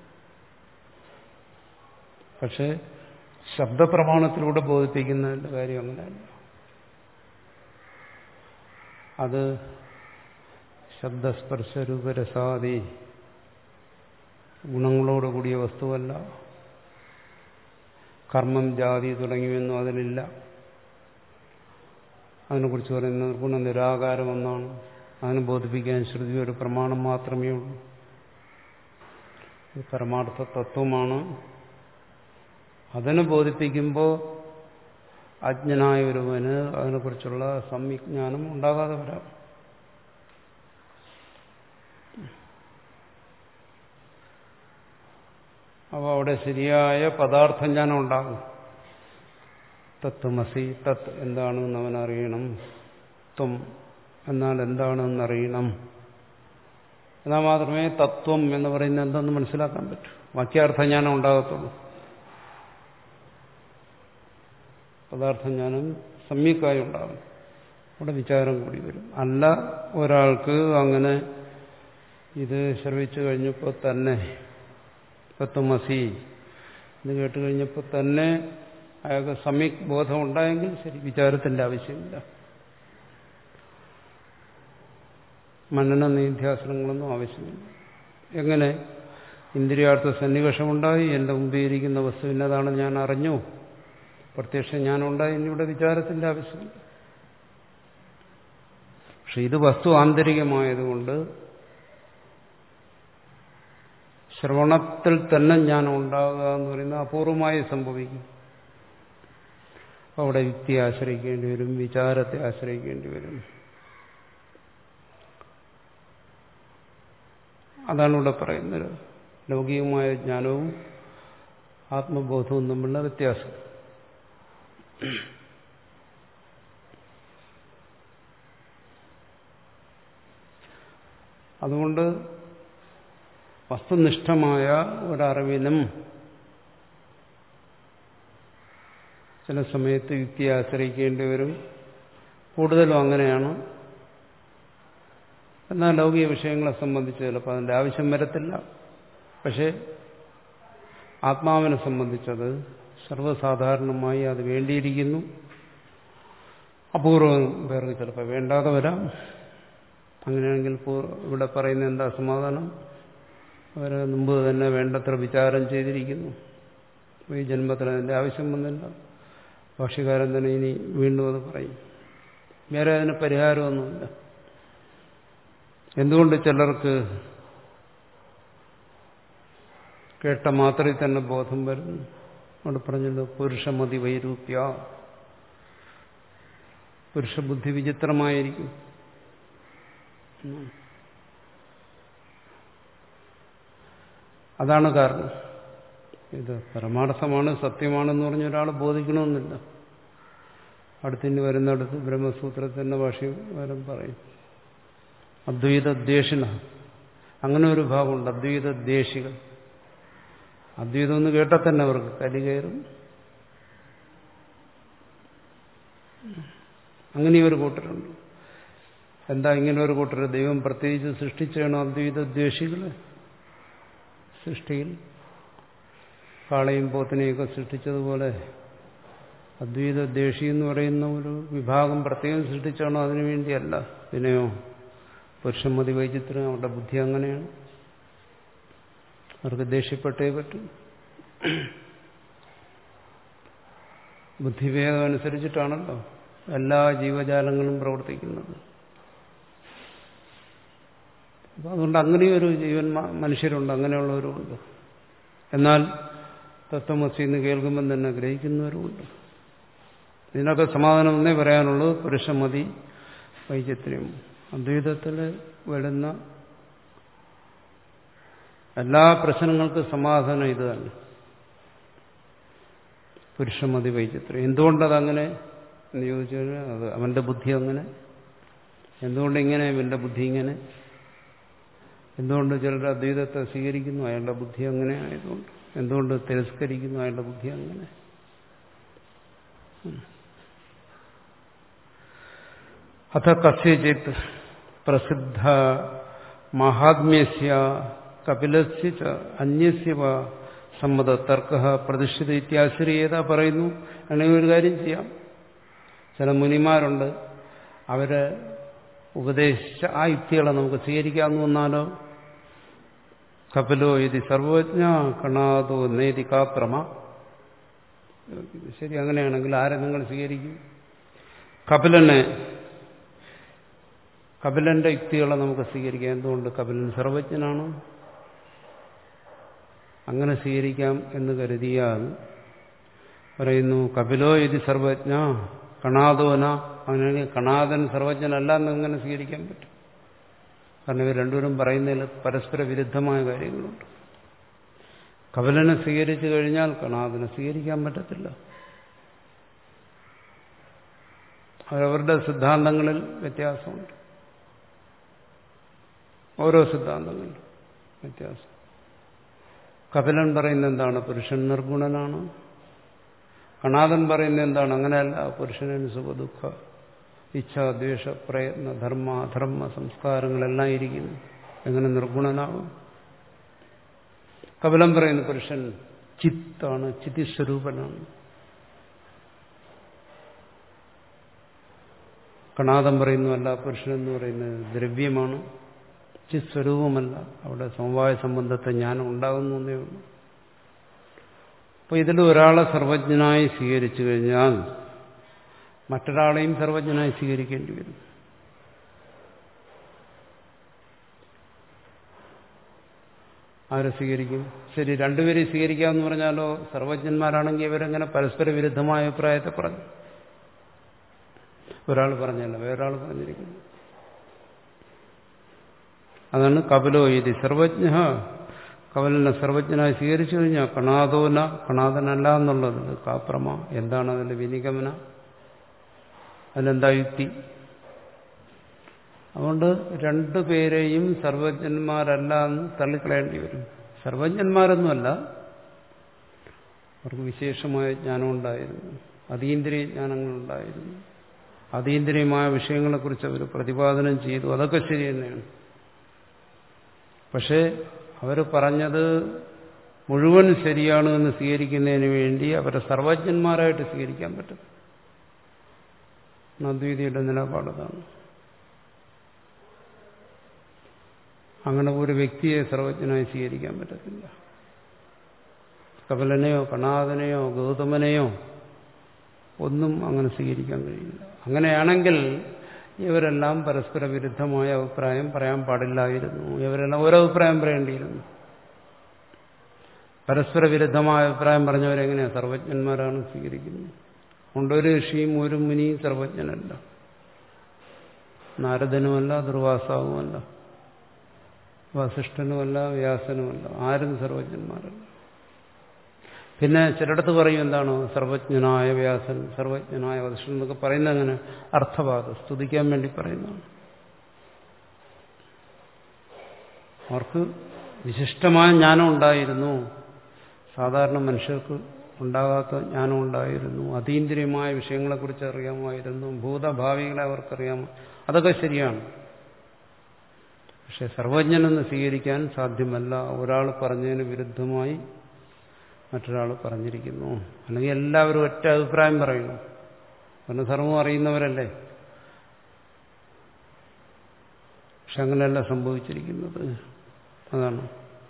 പക്ഷേ ശബ്ദപ്രമാണത്തിലൂടെ ബോധിപ്പിക്കുന്നതിന്റെ കാര്യം അങ്ങനെയല്ല. അത് ശബ്ദസ്പർശരൂപരസാദി ഗുണങ്ങളോടുകൂടിയ വസ്തുവല്ല. കർമ്മം, ജാതി തുടങ്ങിയൊന്നും അതിലില്ല. അതിനെക്കുറിച്ച് പറയുന്ന നിർഗുണ നിരാകാരം എന്നാണ്. അതിനെ ബോധിപ്പിക്കാൻ ശ്രുതി ഒരു പ്രമാണം മാത്രമേ ഉള്ളൂ. പരമാർത്ഥ തത്വമാണ്. അതിനെ ബോധിപ്പിക്കുമ്പോൾ അജ്ഞനായ ഒരുവന് അതിനെക്കുറിച്ചുള്ള സംവിജ്ഞാനം ഉണ്ടാകാതെ വരാം. അപ്പോൾ അവിടെ ശരിയായ പദാർത്ഥജ്ഞാനം ഉണ്ടാകും. തത്വമസി, തത് എന്താണെന്ന് അവനറിയണം, ത്വം എന്നാൽ എന്താണെന്നറിയണം. എന്നാൽ മാത്രമേ തത്വം എന്ന് പറയുന്നത് എന്തെന്ന് മനസ്സിലാക്കാൻ പറ്റൂ, വാക്യാർത്ഥജ്ഞാനം ഉണ്ടാകത്തുള്ളൂ. പദാർത്ഥജ്ഞാനം സമ്യക്കായി ഉണ്ടാകും, അവിടെ വിചാരം കൂടി വരും. അല്ല ഒരാൾക്ക് അങ്ങനെ ഇത് ശ്രവിച്ചു കഴിഞ്ഞപ്പോൾ തന്നെ തത്വമസി എന്ന് കേട്ട് കഴിഞ്ഞപ്പോൾ തന്നെ അയാൾക്ക് സമ്യക് ബോധം ഉണ്ടായെങ്കിൽ ശരി, വിചാരത്തിന്റെ ആവശ്യമില്ല. മനന നിധ്യാസനങ്ങളൊന്നും ആവശ്യമില്ല. എങ്ങനെ ഇന്ദ്രിയാർത്ഥ സന്നിവേശമുണ്ടായി, എന്റെ മുമ്പിൽ ഇരിക്കുന്ന വസ്തു ഇന്നതാണെന്ന് ഞാൻ അറിഞ്ഞു, പ്രത്യക്ഷം ഞാനുണ്ടായി, ഇന്നിവിടെ വിചാരത്തിന്റെ ആവശ്യമില്ല. പക്ഷെ ഇത് വസ്തു ആന്തരികമായതുകൊണ്ട് ശ്രവണത്തിൽ തന്നെ ജ്ഞാനം ഉണ്ടാകുക എന്ന് പറയുന്നത് അപൂർവമായി സംഭവിക്കും. അവിടെ യുക്തിയെ ആശ്രയിക്കേണ്ടി വരും, വിചാരത്തെ ആശ്രയിക്കേണ്ടി വരും. അതാണ് ഇവിടെ പറയുന്നത്. ലൗകികമായ ജ്ഞാനവും ആത്മബോധവും തമ്മിലുള്ള വ്യത്യാസം. അതുകൊണ്ട് വസ്തുനിഷ്ഠമായ ഒരറിവിനും ചില സമയത്ത് യുക്തിയെ ആശ്രയിക്കേണ്ടി വരും. കൂടുതലും അങ്ങനെയാണ്. എന്നാൽ ലൗകിക വിഷയങ്ങളെ സംബന്ധിച്ച് ചിലപ്പോൾ അതിൻ്റെ ആവശ്യം വരത്തില്ല. പക്ഷേ ആത്മാവിനെ സംബന്ധിച്ചത് സർവ്വസാധാരണമായി അത് വേണ്ടിയിരിക്കുന്നു. അപൂർവം പേർക്ക് ചിലപ്പോൾ വേണ്ടാതെ വരാം. അങ്ങനെയാണെങ്കിൽ ഇവിടെ പറയുന്ന എന്താ സമാധാനം? അവർ മുമ്പ് തന്നെ വേണ്ടത്ര വിചാരം ചെയ്തിരിക്കുന്നു. ഈ ജന്മത്തിൽ അതിൻ്റെ ആവശ്യം വന്നില്ല. ഭാഷ്യകാരൻ തന്നെ ഇനി വീണ്ടും അത് പറയും. വേറെ അതിന് പരിഹാരമൊന്നുമില്ല. എന്തുകൊണ്ട് ചിലർക്ക് കേട്ട മാത്രയിൽ തന്നെ ബോധം വരുന്നു? അവിടെ പറഞ്ഞല്ലോ, പുരുഷമതി വൈരൂപ്യ, പുരുഷബുദ്ധി വിചിത്രമായിരിക്കും. അതാണ് കാരണം. ഇത് പരമാർത്ഥമാണ്, സത്യമാണെന്ന് പറഞ്ഞ ഒരാൾ ബോധിക്കണമെന്നില്ല. അടുത്തിന് വരുന്നിടത്ത് ബ്രഹ്മസൂത്രത്തിൽ തന്നെ ഭാഷ്യകാരൻ പറയും, അദ്വൈത ദ്വേഷിണ, അങ്ങനെ ഒരു ഭാവമുണ്ട്. അദ്വൈത ദ്വേഷികൾ. അദ്വൈതം എന്ന് കേട്ടാൽ തന്നെ അവർക്ക് കലി കയറും. അങ്ങനെ ഒരു കൂട്ടരുണ്ട്. എന്താ ഇങ്ങനെ ഒരു കൂട്ടർ? ദൈവം പ്രത്യേകിച്ച് സൃഷ്ടിച്ചാണ് അദ്വൈത ദ്വേഷികളെ. സൃഷ്ടിയിൽ കാളയും പോത്തിനെയൊക്കെ സൃഷ്ടിച്ചതുപോലെ അദ്വൈത ദ്വേഷി എന്ന് പറയുന്ന ഒരു വിഭാഗം പ്രത്യേകം സൃഷ്ടിച്ചാണോ? അതിനു വേണ്ടിയല്ല. പിന്നെയോ പുരുഷമതി വൈചിത്രം, അവരുടെ ബുദ്ധി അങ്ങനെയാണ്. അവർക്ക് ദേഷ്യപ്പെട്ടേ പറ്റും. ബുദ്ധിഭേദം അനുസരിച്ചിട്ടാണല്ലോ എല്ലാ ജീവജാലങ്ങളും പ്രവർത്തിക്കുന്നത്. അപ്പം അതുകൊണ്ട് അങ്ങനെയൊരു ജീവൻ മനുഷ്യരുണ്ട്, അങ്ങനെയുള്ളവരുമുണ്ട്. എന്നാൽ തത്വമസി എന്ന് കേൾക്കുമ്പം തന്നെ ഗ്രഹിക്കുന്നവരുമുണ്ട്. ഇതിനൊക്കെ സമാധാനം എന്നേ പറയാനുള്ളൂ. പുരുഷമതി വൈചിത്ര്യം, അദ്വൈതത്തിൽ വരുന്ന എല്ലാ പ്രശ്നങ്ങൾക്കും സമാധാനം ഇത് തന്നെ. പുരുഷമതി വൈചിത്ര്യം. എന്തുകൊണ്ടതങ്ങനെ എന്ന് ചോദിച്ചു കഴിഞ്ഞാൽ അത് അവന്റെ ബുദ്ധി അങ്ങനെ. എന്തുകൊണ്ട് ഇങ്ങനെ ഇവന്റെ ബുദ്ധി ഇങ്ങനെ? എന്തുകൊണ്ട് ചിലർ അദ്വൈതത്തെ സ്വീകരിക്കുന്നു? അയാളുടെ ബുദ്ധി അങ്ങനെ ആയതുകൊണ്ട്. എന്തുകൊണ്ട് തിരസ്കരിക്കുന്നു? അയാളുടെ ബുദ്ധി അങ്ങനെ. അഥ കസ്യചിത് പ്രസിദ്ധ മഹാത്മ്യസ്യ കപിലസ്യ ച അന്യസ്യ സമ്മത തർക്ക പ്രതിഷ്ഠിത ഇത്യാശ്രയേത പറയുന്നു. അങ്ങനെ ഒരു കാര്യം ചെയ്യാം. ചില മുനിമാരുണ്ട്, അവര് ഉപദേശിച്ച ആ യുക്തികളെ നമുക്ക് സ്വീകരിക്കാമെന്ന് വന്നാലോ? കപിലോ യതി സർവജ്ഞ കണാദോ നേതി കാപ്രമ. ശരി, അങ്ങനെയാണെങ്കിൽ ആരെ നിങ്ങൾ സ്വീകരിക്കും? കപിലനെ, കപിലന്റെ യുക്തികളെ നമുക്ക് സ്വീകരിക്കാം. എന്തുകൊണ്ട്? കപിലൻ സർവജ്ഞനാണ്. അങ്ങനെ സ്വീകരിക്കാം എന്ന് കരുതിയാൽ പറയുന്നു, കപിലോ യതി സർവജ്ഞ കണാദോന, അങ്ങനെയാണെങ്കിൽ കണാദൻ സർവജ്ഞനല്ല എന്നെങ്ങനെ സ്വീകരിക്കാൻ പറ്റും? കാരണം ഇവർ രണ്ടുപേരും പറയുന്നതിൽ പരസ്പര വിരുദ്ധമായ കാര്യങ്ങളുണ്ട്. കപിലനെ സ്വീകരിച്ചു കഴിഞ്ഞാൽ കണാദനെ സ്വീകരിക്കാൻ പറ്റത്തില്ല. അവരവരുടെ സിദ്ധാന്തങ്ങളിൽ വ്യത്യാസമുണ്ട്. ഓരോ സിദ്ധാന്തങ്ങളിലും വ്യത്യാസം. കപിലൻ പറയുന്നത് എന്താണ്? പുരുഷൻ നിർഗുണനാണ്. കണാദൻ പറയുന്നത് എന്താണ്? അങ്ങനെയല്ല, പുരുഷന് സുഖദുഃഖ ഇച്ഛ ദ്വേഷ പ്രയത്ന ധർമ്മ അധർമ്മ സംസ്കാരങ്ങളെല്ലാം ഇരിക്കുന്നു. എങ്ങനെ നിർഗുണനാകും? കപിലൻ പറയുന്നു പുരുഷൻ ചിത്താണ്, ചിതിസ്വരൂപനാണ്. കണാദം പറയുന്നു അല്ല, പുരുഷൻ എന്ന് പറയുന്നത് ദ്രവ്യമാണ്, ചിത് സ്വരൂപമല്ല. അവിടെ സമവായ സംബന്ധത്തെ ജ്ഞാനം ഉണ്ടാകുന്നു എന്നേ ഉള്ളൂ. അപ്പോൾ ഇതിൽ ഒരാളെ സർവജ്ഞനായി സ്വീകരിച്ചു കഴിഞ്ഞാൽ മറ്റൊരാളെയും സർവജ്ഞനായി സ്വീകരിക്കേണ്ടി വരും. ആരെ സ്വീകരിക്കും? ശരി, രണ്ടുപേരെയും സ്വീകരിക്കാമെന്ന് പറഞ്ഞാലോ? സർവജ്ഞന്മാരാണെങ്കിൽ ഇവരെങ്ങനെ പരസ്പര വിരുദ്ധമായ അഭിപ്രായത്തെ പറഞ്ഞു? ഒരാൾ പറഞ്ഞല്ല, വേറൊരാൾ പറഞ്ഞിരിക്കുന്നു. അതാണ് കപിലോ ഇതി സർവജ്ഞ. കപിലനെ സർവജ്ഞനായി സ്വീകരിച്ചു കഴിഞ്ഞാൽ കണാദോന, കണാദനല്ല എന്നുള്ളത് കാപ്രമ. എന്താണ് അതിന്റെ വിനിഗമന? അതിലെന്താ യുക്തി? അതുകൊണ്ട് രണ്ടുപേരെയും സർവജ്ഞന്മാരല്ല എന്ന് തള്ളിക്കളയേണ്ടി വരും. സർവജ്ഞന്മാരൊന്നുമല്ല, അവർക്ക് വിശേഷമായ ജ്ഞാനം ഉണ്ടായിരുന്നു, അതീന്ദ്രിയ ജ്ഞാനങ്ങളുണ്ടായിരുന്നു, അതീന്ദ്രിയമായ വിഷയങ്ങളെക്കുറിച്ച് അവർ പ്രതിപാദനം ചെയ്തു. അതൊക്കെ ശരി തന്നെയാണ്. പക്ഷേ അവർ പറഞ്ഞത് മുഴുവൻ ശരിയാണ് എന്ന് സ്വീകരിക്കുന്നതിന് വേണ്ടി അവരെ സർവജ്ഞന്മാരായിട്ട് സ്വീകരിക്കാൻ പറ്റും. അദ്വൈതിയുടെ നിലപാടതാണ്. അങ്ങനെ ഒരു വ്യക്തിയെ സർവജ്ഞനായി സ്വീകരിക്കാൻ പറ്റത്തില്ല. കപിലനെയോ കണാദനെയോ ഗൗതമനെയോ ഒന്നും അങ്ങനെ സ്വീകരിക്കാൻ കഴിയില്ല. അങ്ങനെയാണെങ്കിൽ ഇവരെല്ലാം പരസ്പര വിരുദ്ധമായ അഭിപ്രായം പറയാൻ പാടില്ലായിരുന്നു. ഇവരെല്ലാം ഒരഭിപ്രായം പറയേണ്ടിയിരുന്നു. പരസ്പര വിരുദ്ധമായ അഭിപ്രായം പറഞ്ഞവരെങ്ങനെയാണ് സർവജ്ഞന്മാരാണ് സ്വീകരിക്കുന്നത്? കൊണ്ടൊരു ഋഷിയും ഒരു മുനിയും സർവജ്ഞനല്ല, നാരദനുമല്ല, ദുർവാസാവുമല്ല, വസിഷ്ഠനുമല്ല, വ്യാസനുമല്ല, ആരും സർവജ്ഞന്മാരല്ല. പിന്നെ ചിലയിടത്ത് പറയും എന്താണ് സർവജ്ഞനായ വ്യാസൻ, സർവജ്ഞനായ വസിഷ്ഠൻ എന്നൊക്കെ പറയുന്നത് അങ്ങനെ അർത്ഥവാദം സ്തുതിക്കാൻ വേണ്ടി പറയുന്നതാണ്. അവർക്ക് വിശിഷ്ടമായ ജ്ഞാനം ഉണ്ടായിരുന്നു, സാധാരണ മനുഷ്യർക്ക് ഉണ്ടാകാത്ത ജ്ഞാനം ഉണ്ടായിരുന്നു, അതീന്ദ്രിയമായ വിഷയങ്ങളെക്കുറിച്ച് അറിയാമായിരുന്നു, ഭൂതഭാവികളെ അവർക്കറിയാമോ, അതൊക്കെ ശരിയാണ്. പക്ഷെ സർവജ്ഞനെന്ന് സ്വീകരിക്കാൻ സാധ്യമല്ല. ഒരാൾ പറഞ്ഞതിന് വിരുദ്ധമായി മറ്റൊരാൾ പറഞ്ഞിരിക്കുന്നു. അല്ലെങ്കിൽ എല്ലാവരും ഒറ്റ അഭിപ്രായം പറയുന്നു. കാരണം സർവ്വം അറിയുന്നവരല്ലേ. പക്ഷെ അങ്ങനെയല്ല സംഭവിച്ചിരിക്കുന്നത്. അതാണ്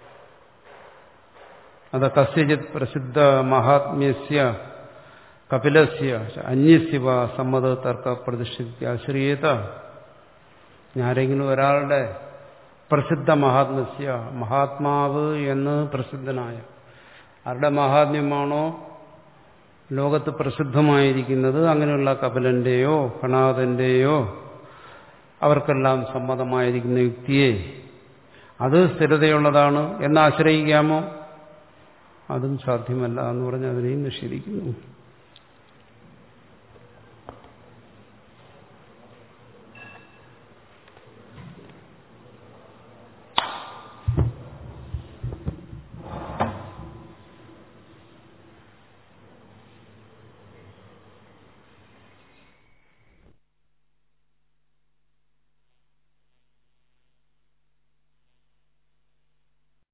അത് കസ്യചിത് പ്രസിദ്ധ മഹാത്മ്യസ്യ കപിലസ്യ അന്യസ്യ സമ്മത തർക്ക പ്രതിഷ്ഠിക്ക ആശ്രയേത. ആരെങ്കിലും ഒരാളുടെ പ്രസിദ്ധ മഹാത്മ്യസ്യ, മഹാത്മാവ് എന്ന് പ്രസിദ്ധനായ ആരുടെ മഹാത്മ്യമാണോ ലോകത്ത് പ്രസിദ്ധമായിരിക്കുന്നത്, അങ്ങനെയുള്ള കപിലന്റെയോ കണാദന്റെയോ അവർക്കെല്ലാം സമ്മതമായിരിക്കുന്ന യുക്തിയെ അത് സ്ഥിരതയുള്ളതാണ് എന്ന് ആശ്രയിക്കാമോ? അതും സാധ്യമല്ല എന്ന് പറഞ്ഞ് അതിനെയും നിഷേധിക്കുന്നു.